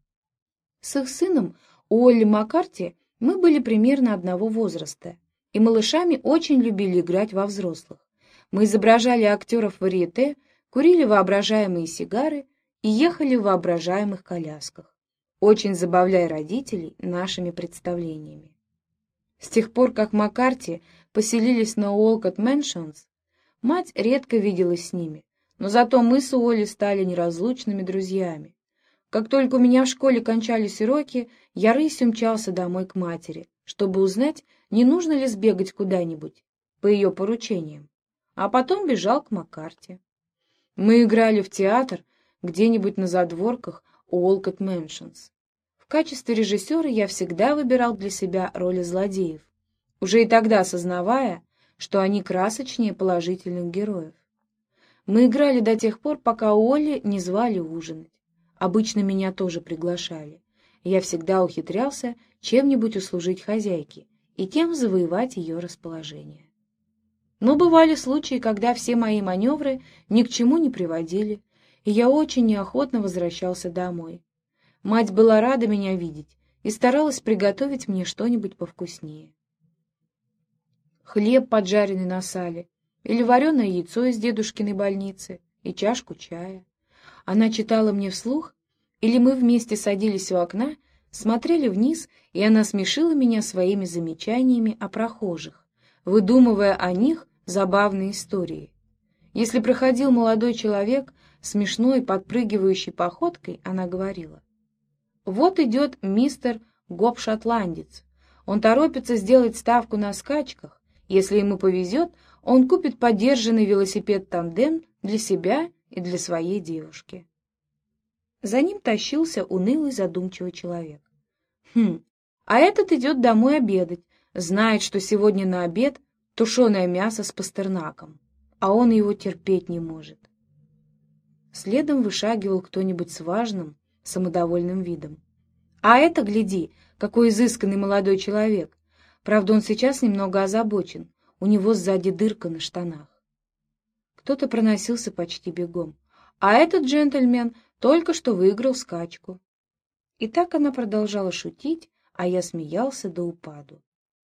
С их сыном Уолли Маккарти мы были примерно одного возраста, и малышами очень любили играть во взрослых. Мы изображали актеров варьете, курили воображаемые сигары и ехали в воображаемых колясках, очень забавляя родителей нашими представлениями. С тех пор, как Маккарти поселились на Уолкотт Мэншнс, мать редко виделась с ними, но зато мы с Уолли стали неразлучными друзьями. Как только у меня в школе кончались уроки, я рысью мчался домой к матери, чтобы узнать, не нужно ли сбегать куда-нибудь по ее поручениям, а потом бежал к Маккарти. Мы играли в театр где-нибудь на задворках Уолкотт Мэншнс. В качестве режиссера я всегда выбирал для себя роли злодеев, уже и тогда осознавая, что они красочнее положительных героев. Мы играли до тех пор, пока Уолли не звали ужинать. Обычно меня тоже приглашали. Я всегда ухитрялся чем-нибудь услужить хозяйке и тем завоевать ее расположение. Но бывали случаи, когда все мои маневры ни к чему не приводили, и я очень неохотно возвращался домой. Мать была рада меня видеть и старалась приготовить мне что-нибудь повкуснее. Хлеб, поджаренный на сале, или вареное яйцо из дедушкиной больницы, и чашку чая. Она читала мне вслух, или мы вместе садились у окна, смотрели вниз, и она смешила меня своими замечаниями о прохожих, выдумывая о них забавные истории. Если проходил молодой человек, смешной, подпрыгивающей походкой, она говорила: «Вот идет мистер Гоп-шотландец. Он торопится сделать ставку на скачках. Если ему повезет, он купит подержанный велосипед-тандем для себя и для своей девушки». За ним тащился унылый задумчивый человек. «Хм, а этот идет домой обедать, знает, что сегодня на обед тушеное мясо с пастернаком, а он его терпеть не может». Следом вышагивал кто-нибудь с важным, самодовольным видом. «А это, гляди, какой изысканный молодой человек! Правда, он сейчас немного озабочен, у него сзади дырка на штанах». Кто-то проносился почти бегом. «А этот джентльмен только что выиграл скачку». И так она продолжала шутить, а я смеялся до упаду.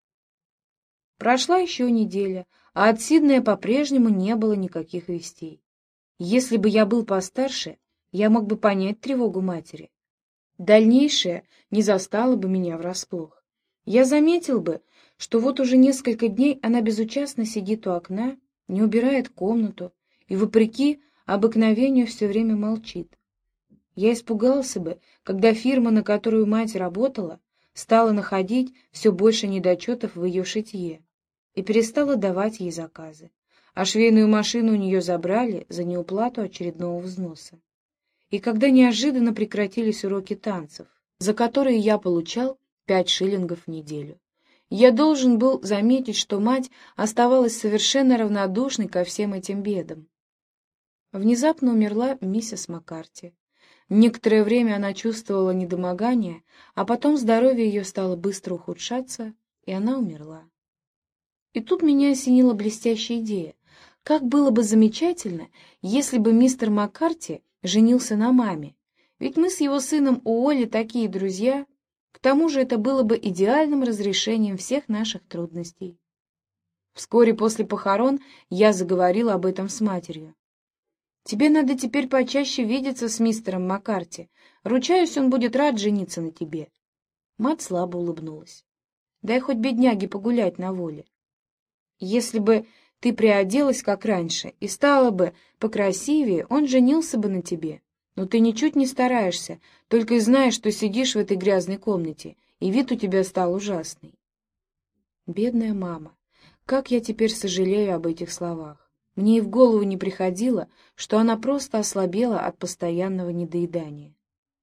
Прошла еще неделя, а от Сиднея по-прежнему не было никаких вестей. Если бы я был постарше, я мог бы понять тревогу матери. Дальнейшее не застало бы меня врасплох. Я заметил бы, что вот уже несколько дней она безучастно сидит у окна, не убирает комнату и, вопреки обыкновению, все время молчит. Я испугался бы, когда фирма, на которую мать работала, стала находить все больше недочетов в ее шитье и перестала давать ей заказы, а швейную машину у нее забрали за неуплату очередного взноса. И когда неожиданно прекратились уроки танцев, за которые я получал пять шиллингов в неделю. Я должен был заметить, что мать оставалась совершенно равнодушной ко всем этим бедам. Внезапно умерла миссис Маккарти. Некоторое время она чувствовала недомогание, а потом здоровье ее стало быстро ухудшаться, и она умерла. И тут меня осенила блестящая идея. Как было бы замечательно, если бы мистер Маккарти женился на маме, ведь мы с его сыном Уолли такие друзья. К тому же это было бы идеальным разрешением всех наших трудностей. Вскоре после похорон я заговорил об этом с матерью. «Тебе надо теперь почаще видеться с мистером Маккарти. Ручаюсь, он будет рад жениться на тебе». Мать слабо улыбнулась. «Дай хоть бедняге погулять на воле. Если бы ты приоделась, как раньше, и стала бы покрасивее, он женился бы на тебе. Но ты ничуть не стараешься, только и знаешь, что сидишь в этой грязной комнате, и вид у тебя стал ужасный». Бедная мама! Как я теперь сожалею об этих словах. Мне и в голову не приходило, что она просто ослабела от постоянного недоедания.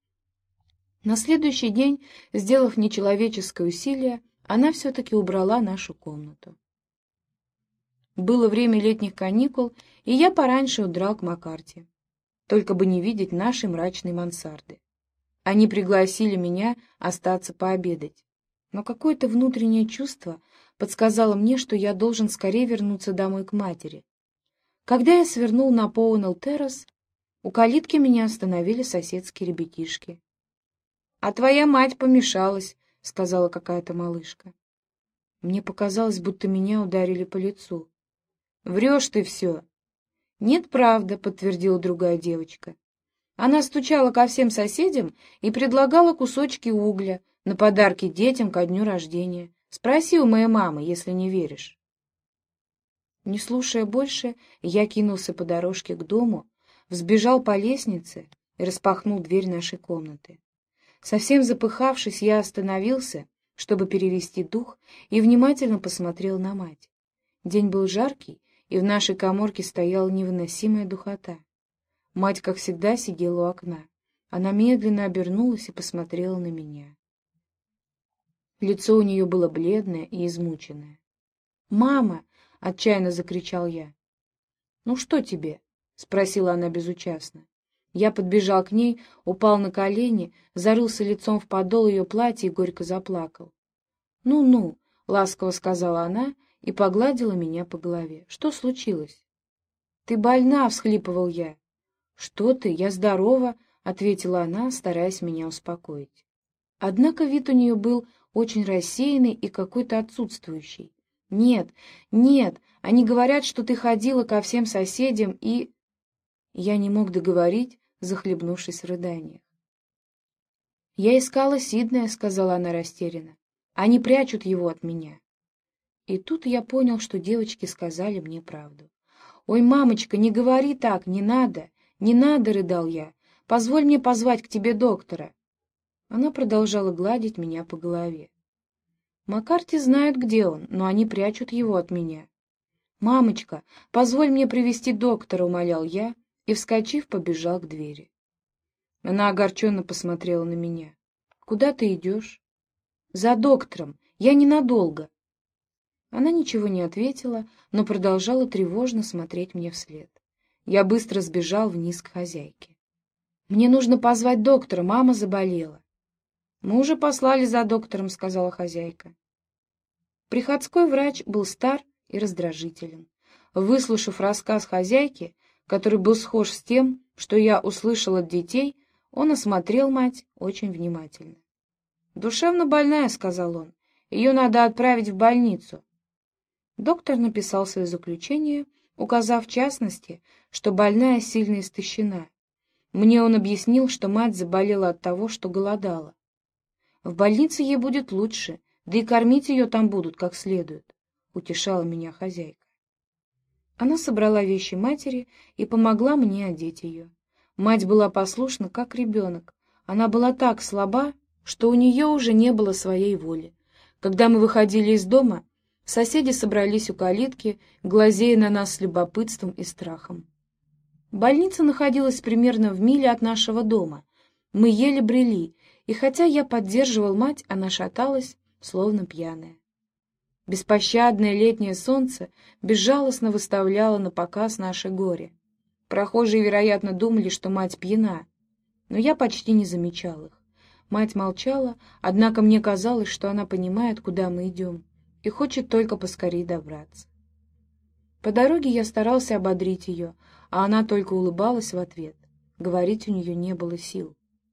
На следующий день, сделав нечеловеческое усилие, она все-таки убрала нашу комнату. Было время летних каникул, и я пораньше удрал к Маккарти, только бы не видеть нашей мрачной мансарды. Они пригласили меня остаться пообедать, но какое-то внутреннее чувство подсказало мне, что я должен скорее вернуться домой к матери. Когда я свернул на Поунелл-террас, у калитки меня остановили соседские ребятишки. — А твоя мать помешалась, — сказала какая-то малышка. Мне показалось, будто меня ударили по лицу. — Врешь ты все. — Нет, правда, — подтвердила другая девочка. Она стучала ко всем соседям и предлагала кусочки угля на подарки детям ко дню рождения. Спроси у моей мамы, если не веришь. Не слушая больше, я кинулся по дорожке к дому, взбежал по лестнице и распахнул дверь нашей комнаты. Совсем запыхавшись, я остановился, чтобы перевести дух, и внимательно посмотрел на мать. День был жаркий, и в нашей каморке стояла невыносимая духота. Мать, как всегда, сидела у окна. Она медленно обернулась и посмотрела на меня. Лицо у нее было бледное и измученное. «Мама!» — отчаянно закричал я. «Ну что тебе?» — спросила она безучастно. Я подбежал к ней, упал на колени, зарылся лицом в подол ее платья и горько заплакал. «Ну-ну», — ласково сказала она и погладила меня по голове. «Что случилось?» «Ты больна!» — всхлипывал я. «Что ты? Я здорова!» — ответила она, стараясь меня успокоить. Однако вид у нее был очень рассеянный и какой-то отсутствующий. «Нет, нет, они говорят, что ты ходила ко всем соседям и...» Я не мог договорить, захлебнувшись в рыданиях. «Я искала Сиднея», — сказала она растерянно. «Они прячут его от меня». И тут я понял, что девочки сказали мне правду. «Ой, мамочка, не говори так, не надо, не надо», — рыдал я. «Позволь мне позвать к тебе доктора». Она продолжала гладить меня по голове. «Маккарти знают, где он, но они прячут его от меня». «Мамочка, позволь мне привести доктора», — умолял я, и, вскочив, побежал к двери. Она огорченно посмотрела на меня. «Куда ты идешь?» «За доктором. Я ненадолго». Она ничего не ответила, но продолжала тревожно смотреть мне вслед. Я быстро сбежал вниз к хозяйке. «Мне нужно позвать доктора, мама заболела». «Мы уже послали за доктором», — сказала хозяйка. Приходской врач был стар и раздражителен. Выслушав рассказ хозяйки, который был схож с тем, что я услышал от детей, он осмотрел мать очень внимательно. «Душевно больная», — сказал он, — «ее надо отправить в больницу». Доктор написал свое заключение, указав в частности, что больная сильно истощена. Мне он объяснил, что мать заболела от того, что голодала. «В больнице ей будет лучше, да и кормить ее там будут как следует», — утешала меня хозяйка. Она собрала вещи матери и помогла мне одеть ее. Мать была послушна, как ребенок. Она была так слаба, что у нее уже не было своей воли. Когда мы выходили из дома, соседи собрались у калитки, глазея на нас с любопытством и страхом. Больница находилась примерно в миле от нашего дома. Мы еле брели, и хотя я поддерживал мать, она шаталась, словно пьяная. Беспощадное летнее солнце безжалостно выставляло на показ наше горе. Прохожие, вероятно, думали, что мать пьяна, но я почти не замечал их. Мать молчала, однако мне казалось, что она понимает, куда мы идем, и хочет только поскорее добраться. По дороге я старался ободрить ее, а она только улыбалась в ответ. Говорить у нее не было сил.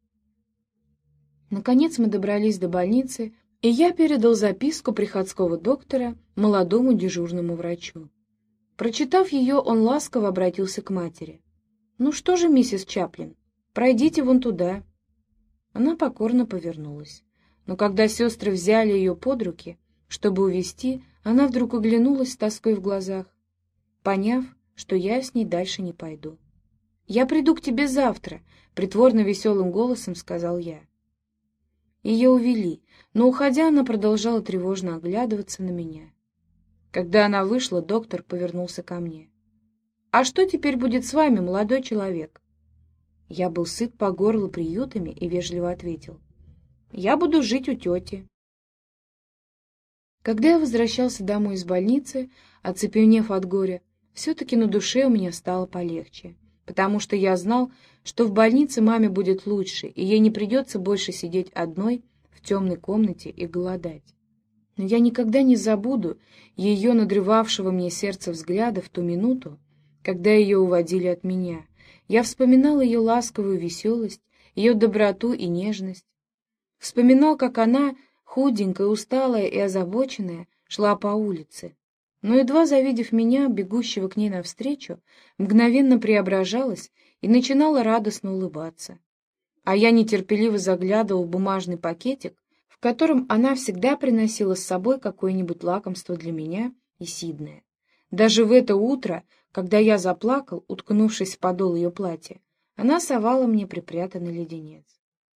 Наконец мы добрались до больницы, и я передал записку приходского доктора молодому дежурному врачу. Прочитав ее, он ласково обратился к матери. «Ну что же, миссис Чаплин, пройдите вон туда». Она покорно повернулась. Но когда сестры взяли ее под руки, чтобы увести, она вдруг оглянулась с тоской в глазах, поняв, что я с ней дальше не пойду. «Я приду к тебе завтра», — притворно веселым голосом сказал я. Ее увели, но, уходя, она продолжала тревожно оглядываться на меня. Когда она вышла, доктор повернулся ко мне. «А что теперь будет с вами, молодой человек?» Я был сыт по горло приютами и вежливо ответил. «Я буду жить у тети». Когда я возвращался домой из больницы, оцепенев от горя, все-таки на душе у меня стало полегче, потому что я знал, что в больнице маме будет лучше, и ей не придется больше сидеть одной в темной комнате и голодать. Но я никогда не забуду ее надрывавшего мне сердце взгляда в ту минуту, когда ее уводили от меня. Я вспоминал ее ласковую веселость, ее доброту и нежность. Вспоминал, как она, худенькая, усталая и озабоченная, шла по улице, но, едва завидев меня, бегущего к ней навстречу, мгновенно преображалась и начинала радостно улыбаться. А я нетерпеливо заглядывал в бумажный пакетик, в котором она всегда приносила с собой какое-нибудь лакомство для меня и Сиднея. Даже в это утро, когда я заплакал, уткнувшись в подол ее платья, она совала мне припрятанный леденец.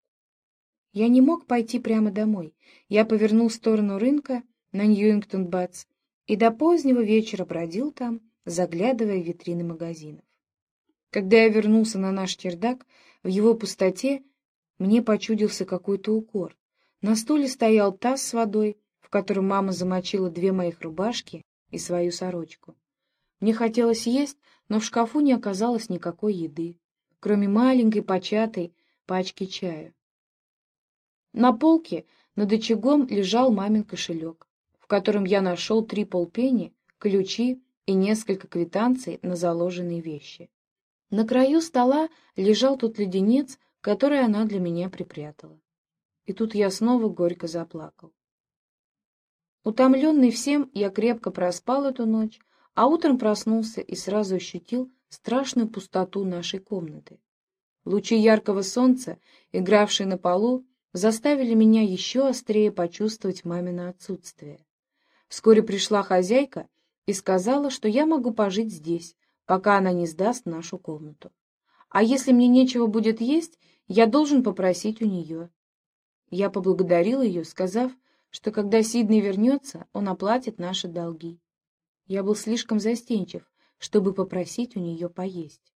Я не мог пойти прямо домой. Я повернул в сторону рынка на Ньюингтон-Баттс и до позднего вечера бродил там, заглядывая в витрины магазинов. Когда я вернулся на наш чердак, в его пустоте мне почудился какой-то укор. На стуле стоял таз с водой, в котором мама замочила две моих рубашки и свою сорочку. Мне хотелось есть, но в шкафу не оказалось никакой еды, кроме маленькой початой пачки чая. На полке над очагом лежал мамин кошелек, в котором я нашел три полпенни, ключи и несколько квитанций на заложенные вещи. На краю стола лежал тот леденец, который она для меня припрятала. И тут я снова горько заплакал. Утомленный всем, я крепко проспал эту ночь, а утром проснулся и сразу ощутил страшную пустоту нашей комнаты. Лучи яркого солнца, игравшие на полу, заставили меня еще острее почувствовать мамино отсутствие. Вскоре пришла хозяйка и сказала, что я могу пожить здесь, пока она не сдаст нашу комнату. А если мне нечего будет есть, я должен попросить у нее. Я поблагодарил ее, сказав, что когда Сидней вернется, он оплатит наши долги. Я был слишком застенчив, чтобы попросить у нее поесть.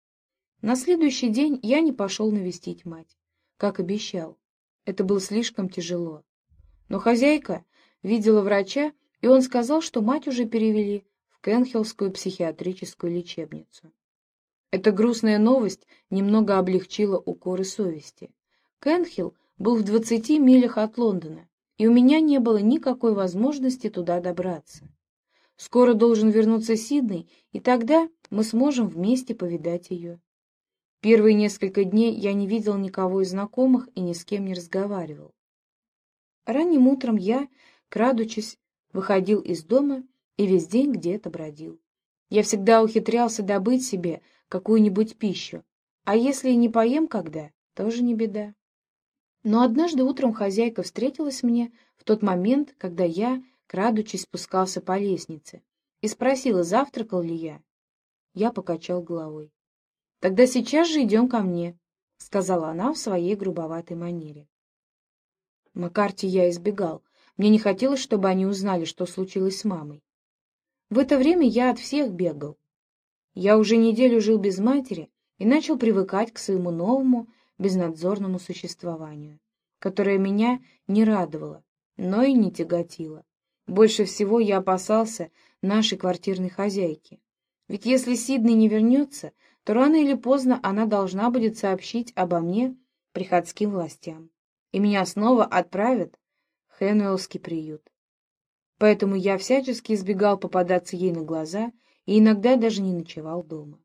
На следующий день я не пошел навестить мать, как обещал. Это было слишком тяжело. Но хозяйка видела врача, и он сказал, что мать уже перевели в Кенхиллскую психиатрическую лечебницу. Эта грустная новость немного облегчила укоры совести. Кенхилл был в двадцати милях от Лондона, и у меня не было никакой возможности туда добраться. Скоро должен вернуться Сидней, и тогда мы сможем вместе повидать ее. Первые несколько дней я не видел никого из знакомых и ни с кем не разговаривал. Ранним утром я, крадучись, выходил из дома и весь день где-то бродил. Я всегда ухитрялся добыть себе какую-нибудь пищу, а если и не поем когда, тоже не беда. Но однажды утром хозяйка встретилась мне в тот момент, когда я, крадучись, спускался по лестнице, и спросила, завтракал ли я. Я покачал головой. «Тогда сейчас же идем ко мне», — сказала она в своей грубоватой манере. Маккарти я избегал. Мне не хотелось, чтобы они узнали, что случилось с мамой. В это время я от всех бегал. Я уже неделю жил без матери и начал привыкать к своему новому, безнадзорному существованию, которое меня не радовало, но и не тяготило. Больше всего я опасался нашей квартирной хозяйки. Ведь если Сидней не вернется, то рано или поздно она должна будет сообщить обо мне приходским властям, и меня снова отправят в Хэнуэллский приют. Поэтому я всячески избегал попадаться ей на глаза и иногда даже не ночевал дома.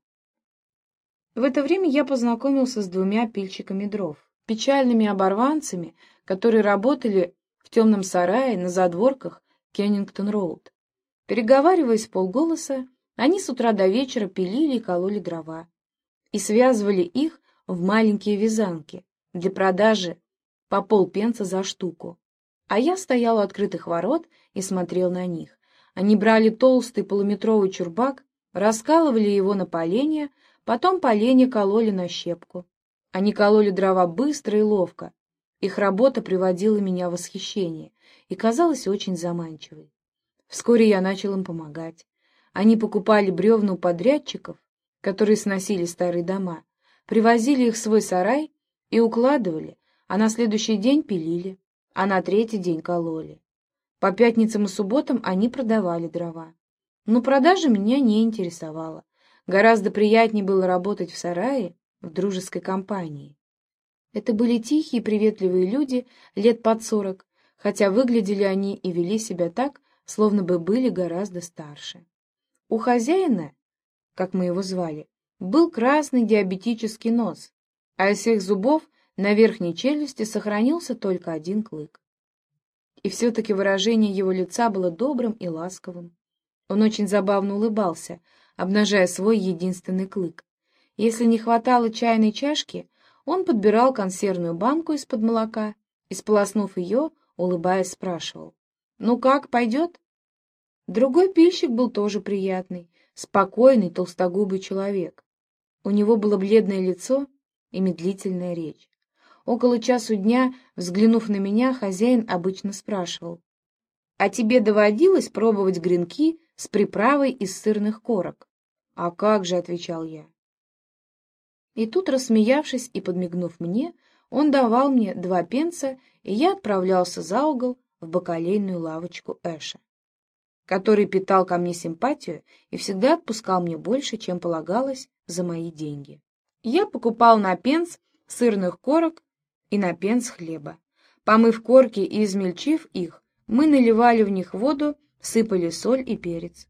В это время я познакомился с двумя пильщиками дров, печальными оборванцами, которые работали в темном сарае на задворках Кеннингтон-Роуд. Переговариваясь вполголоса, они с утра до вечера пилили и кололи дрова и связывали их в маленькие вязанки для продажи по полпенса за штуку. А я стоял у открытых ворот и смотрел на них. Они брали толстый полуметровый чурбак, раскалывали его на поленья, потом поленья кололи на щепку. Они кололи дрова быстро и ловко. Их работа приводила меня в восхищение и казалась очень заманчивой. Вскоре я начал им помогать. Они покупали бревна у подрядчиков, которые сносили старые дома, привозили их в свой сарай и укладывали, а на следующий день пилили, а на третий день кололи. По пятницам и субботам они продавали дрова. Но продажа меня не интересовала. Гораздо приятнее было работать в сарае, в дружеской компании. Это были тихие, приветливые люди, лет под сорок, хотя выглядели они и вели себя так, словно бы были гораздо старше. У хозяина, как мы его звали, был красный диабетический нос, а из всех зубов на верхней челюсти сохранился только один клык. И все-таки выражение его лица было добрым и ласковым. Он очень забавно улыбался, обнажая свой единственный клык. Если не хватало чайной чашки, он подбирал консервную банку из-под молока и, сполоснув ее, улыбаясь, спрашивал: «Ну как, пойдет?» Другой пильщик был тоже приятный, спокойный, толстогубый человек. У него было бледное лицо и медлительная речь. Около часу дня, взглянув на меня, хозяин обычно спрашивал: «А тебе доводилось пробовать гренки с приправой из сырных корок?» «А как же», — отвечал я. И тут, рассмеявшись и подмигнув мне, он давал мне два пенса, и я отправлялся за угол в бакалейную лавочку Эша, который питал ко мне симпатию и всегда отпускал мне больше, чем полагалось, за мои деньги. Я покупал на пенс сырных корок и на пенс хлеба. Помыв корки и измельчив их, мы наливали в них воду, сыпали соль и перец.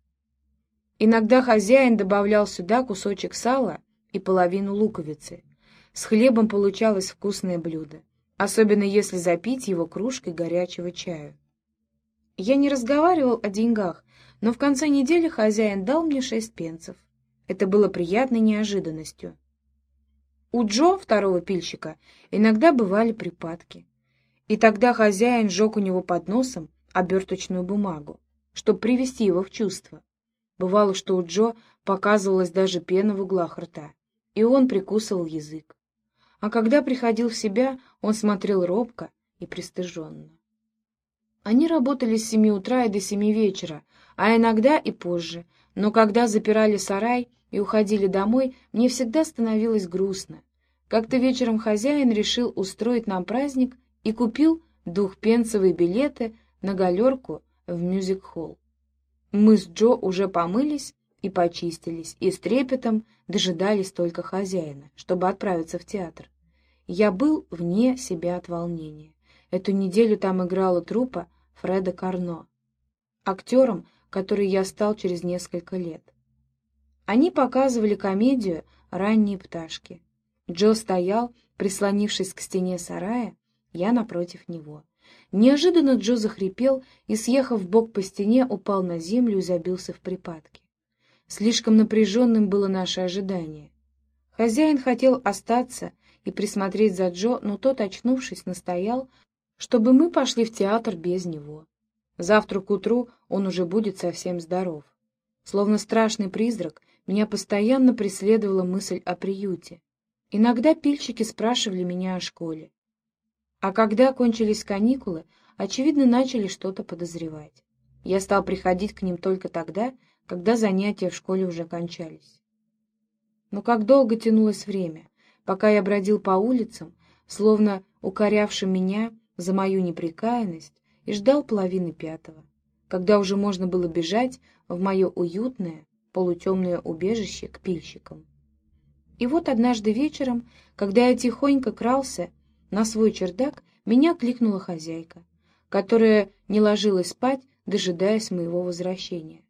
Иногда хозяин добавлял сюда кусочек сала и половину луковицы. С хлебом получалось вкусное блюдо, особенно если запить его кружкой горячего чаю. Я не разговаривал о деньгах, но в конце недели хозяин дал мне шесть пенсов. Это было приятной неожиданностью. У Джо, второго пильщика, иногда бывали припадки. И тогда хозяин сжег у него под носом оберточную бумагу, чтобы привести его в чувство. Бывало, что у Джо показывалась даже пена в углах рта, и он прикусывал язык. А когда приходил в себя, он смотрел робко и пристыженно. Они работали с семи утра и до семи вечера, а иногда и позже, но когда запирали сарай и уходили домой, мне всегда становилось грустно. Как-то вечером хозяин решил устроить нам праздник и купил двухпенсовые билеты на галерку в мюзик-холл. Мы с Джо уже помылись и почистились, и с трепетом дожидались только хозяина, чтобы отправиться в театр. Я был вне себя от волнения. Эту неделю там играла труппа Фреда Карно, актером, который я стал через несколько лет. Они показывали комедию «Ранние пташки». Джо стоял, прислонившись к стене сарая, я напротив него. Неожиданно Джо захрипел и, съехав вбок по стене, упал на землю и забился в припадке. Слишком напряженным было наше ожидание. Хозяин хотел остаться и присмотреть за Джо, но тот, очнувшись, настоял, чтобы мы пошли в театр без него. Завтра к утру он уже будет совсем здоров. Словно страшный призрак, меня постоянно преследовала мысль о приюте. Иногда пильщики спрашивали меня о школе. А когда кончились каникулы, очевидно, начали что-то подозревать. Я стал приходить к ним только тогда, когда занятия в школе уже кончались. Но как долго тянулось время, пока я бродил по улицам, словно укорявшим меня за мою непрекаянность, и ждал половины пятого, когда уже можно было бежать в мое уютное, полутемное убежище к пильщикам. И вот однажды вечером, когда я тихонько крался на свой чердак, меня кликнула хозяйка, которая не ложилась спать, дожидаясь моего возвращения.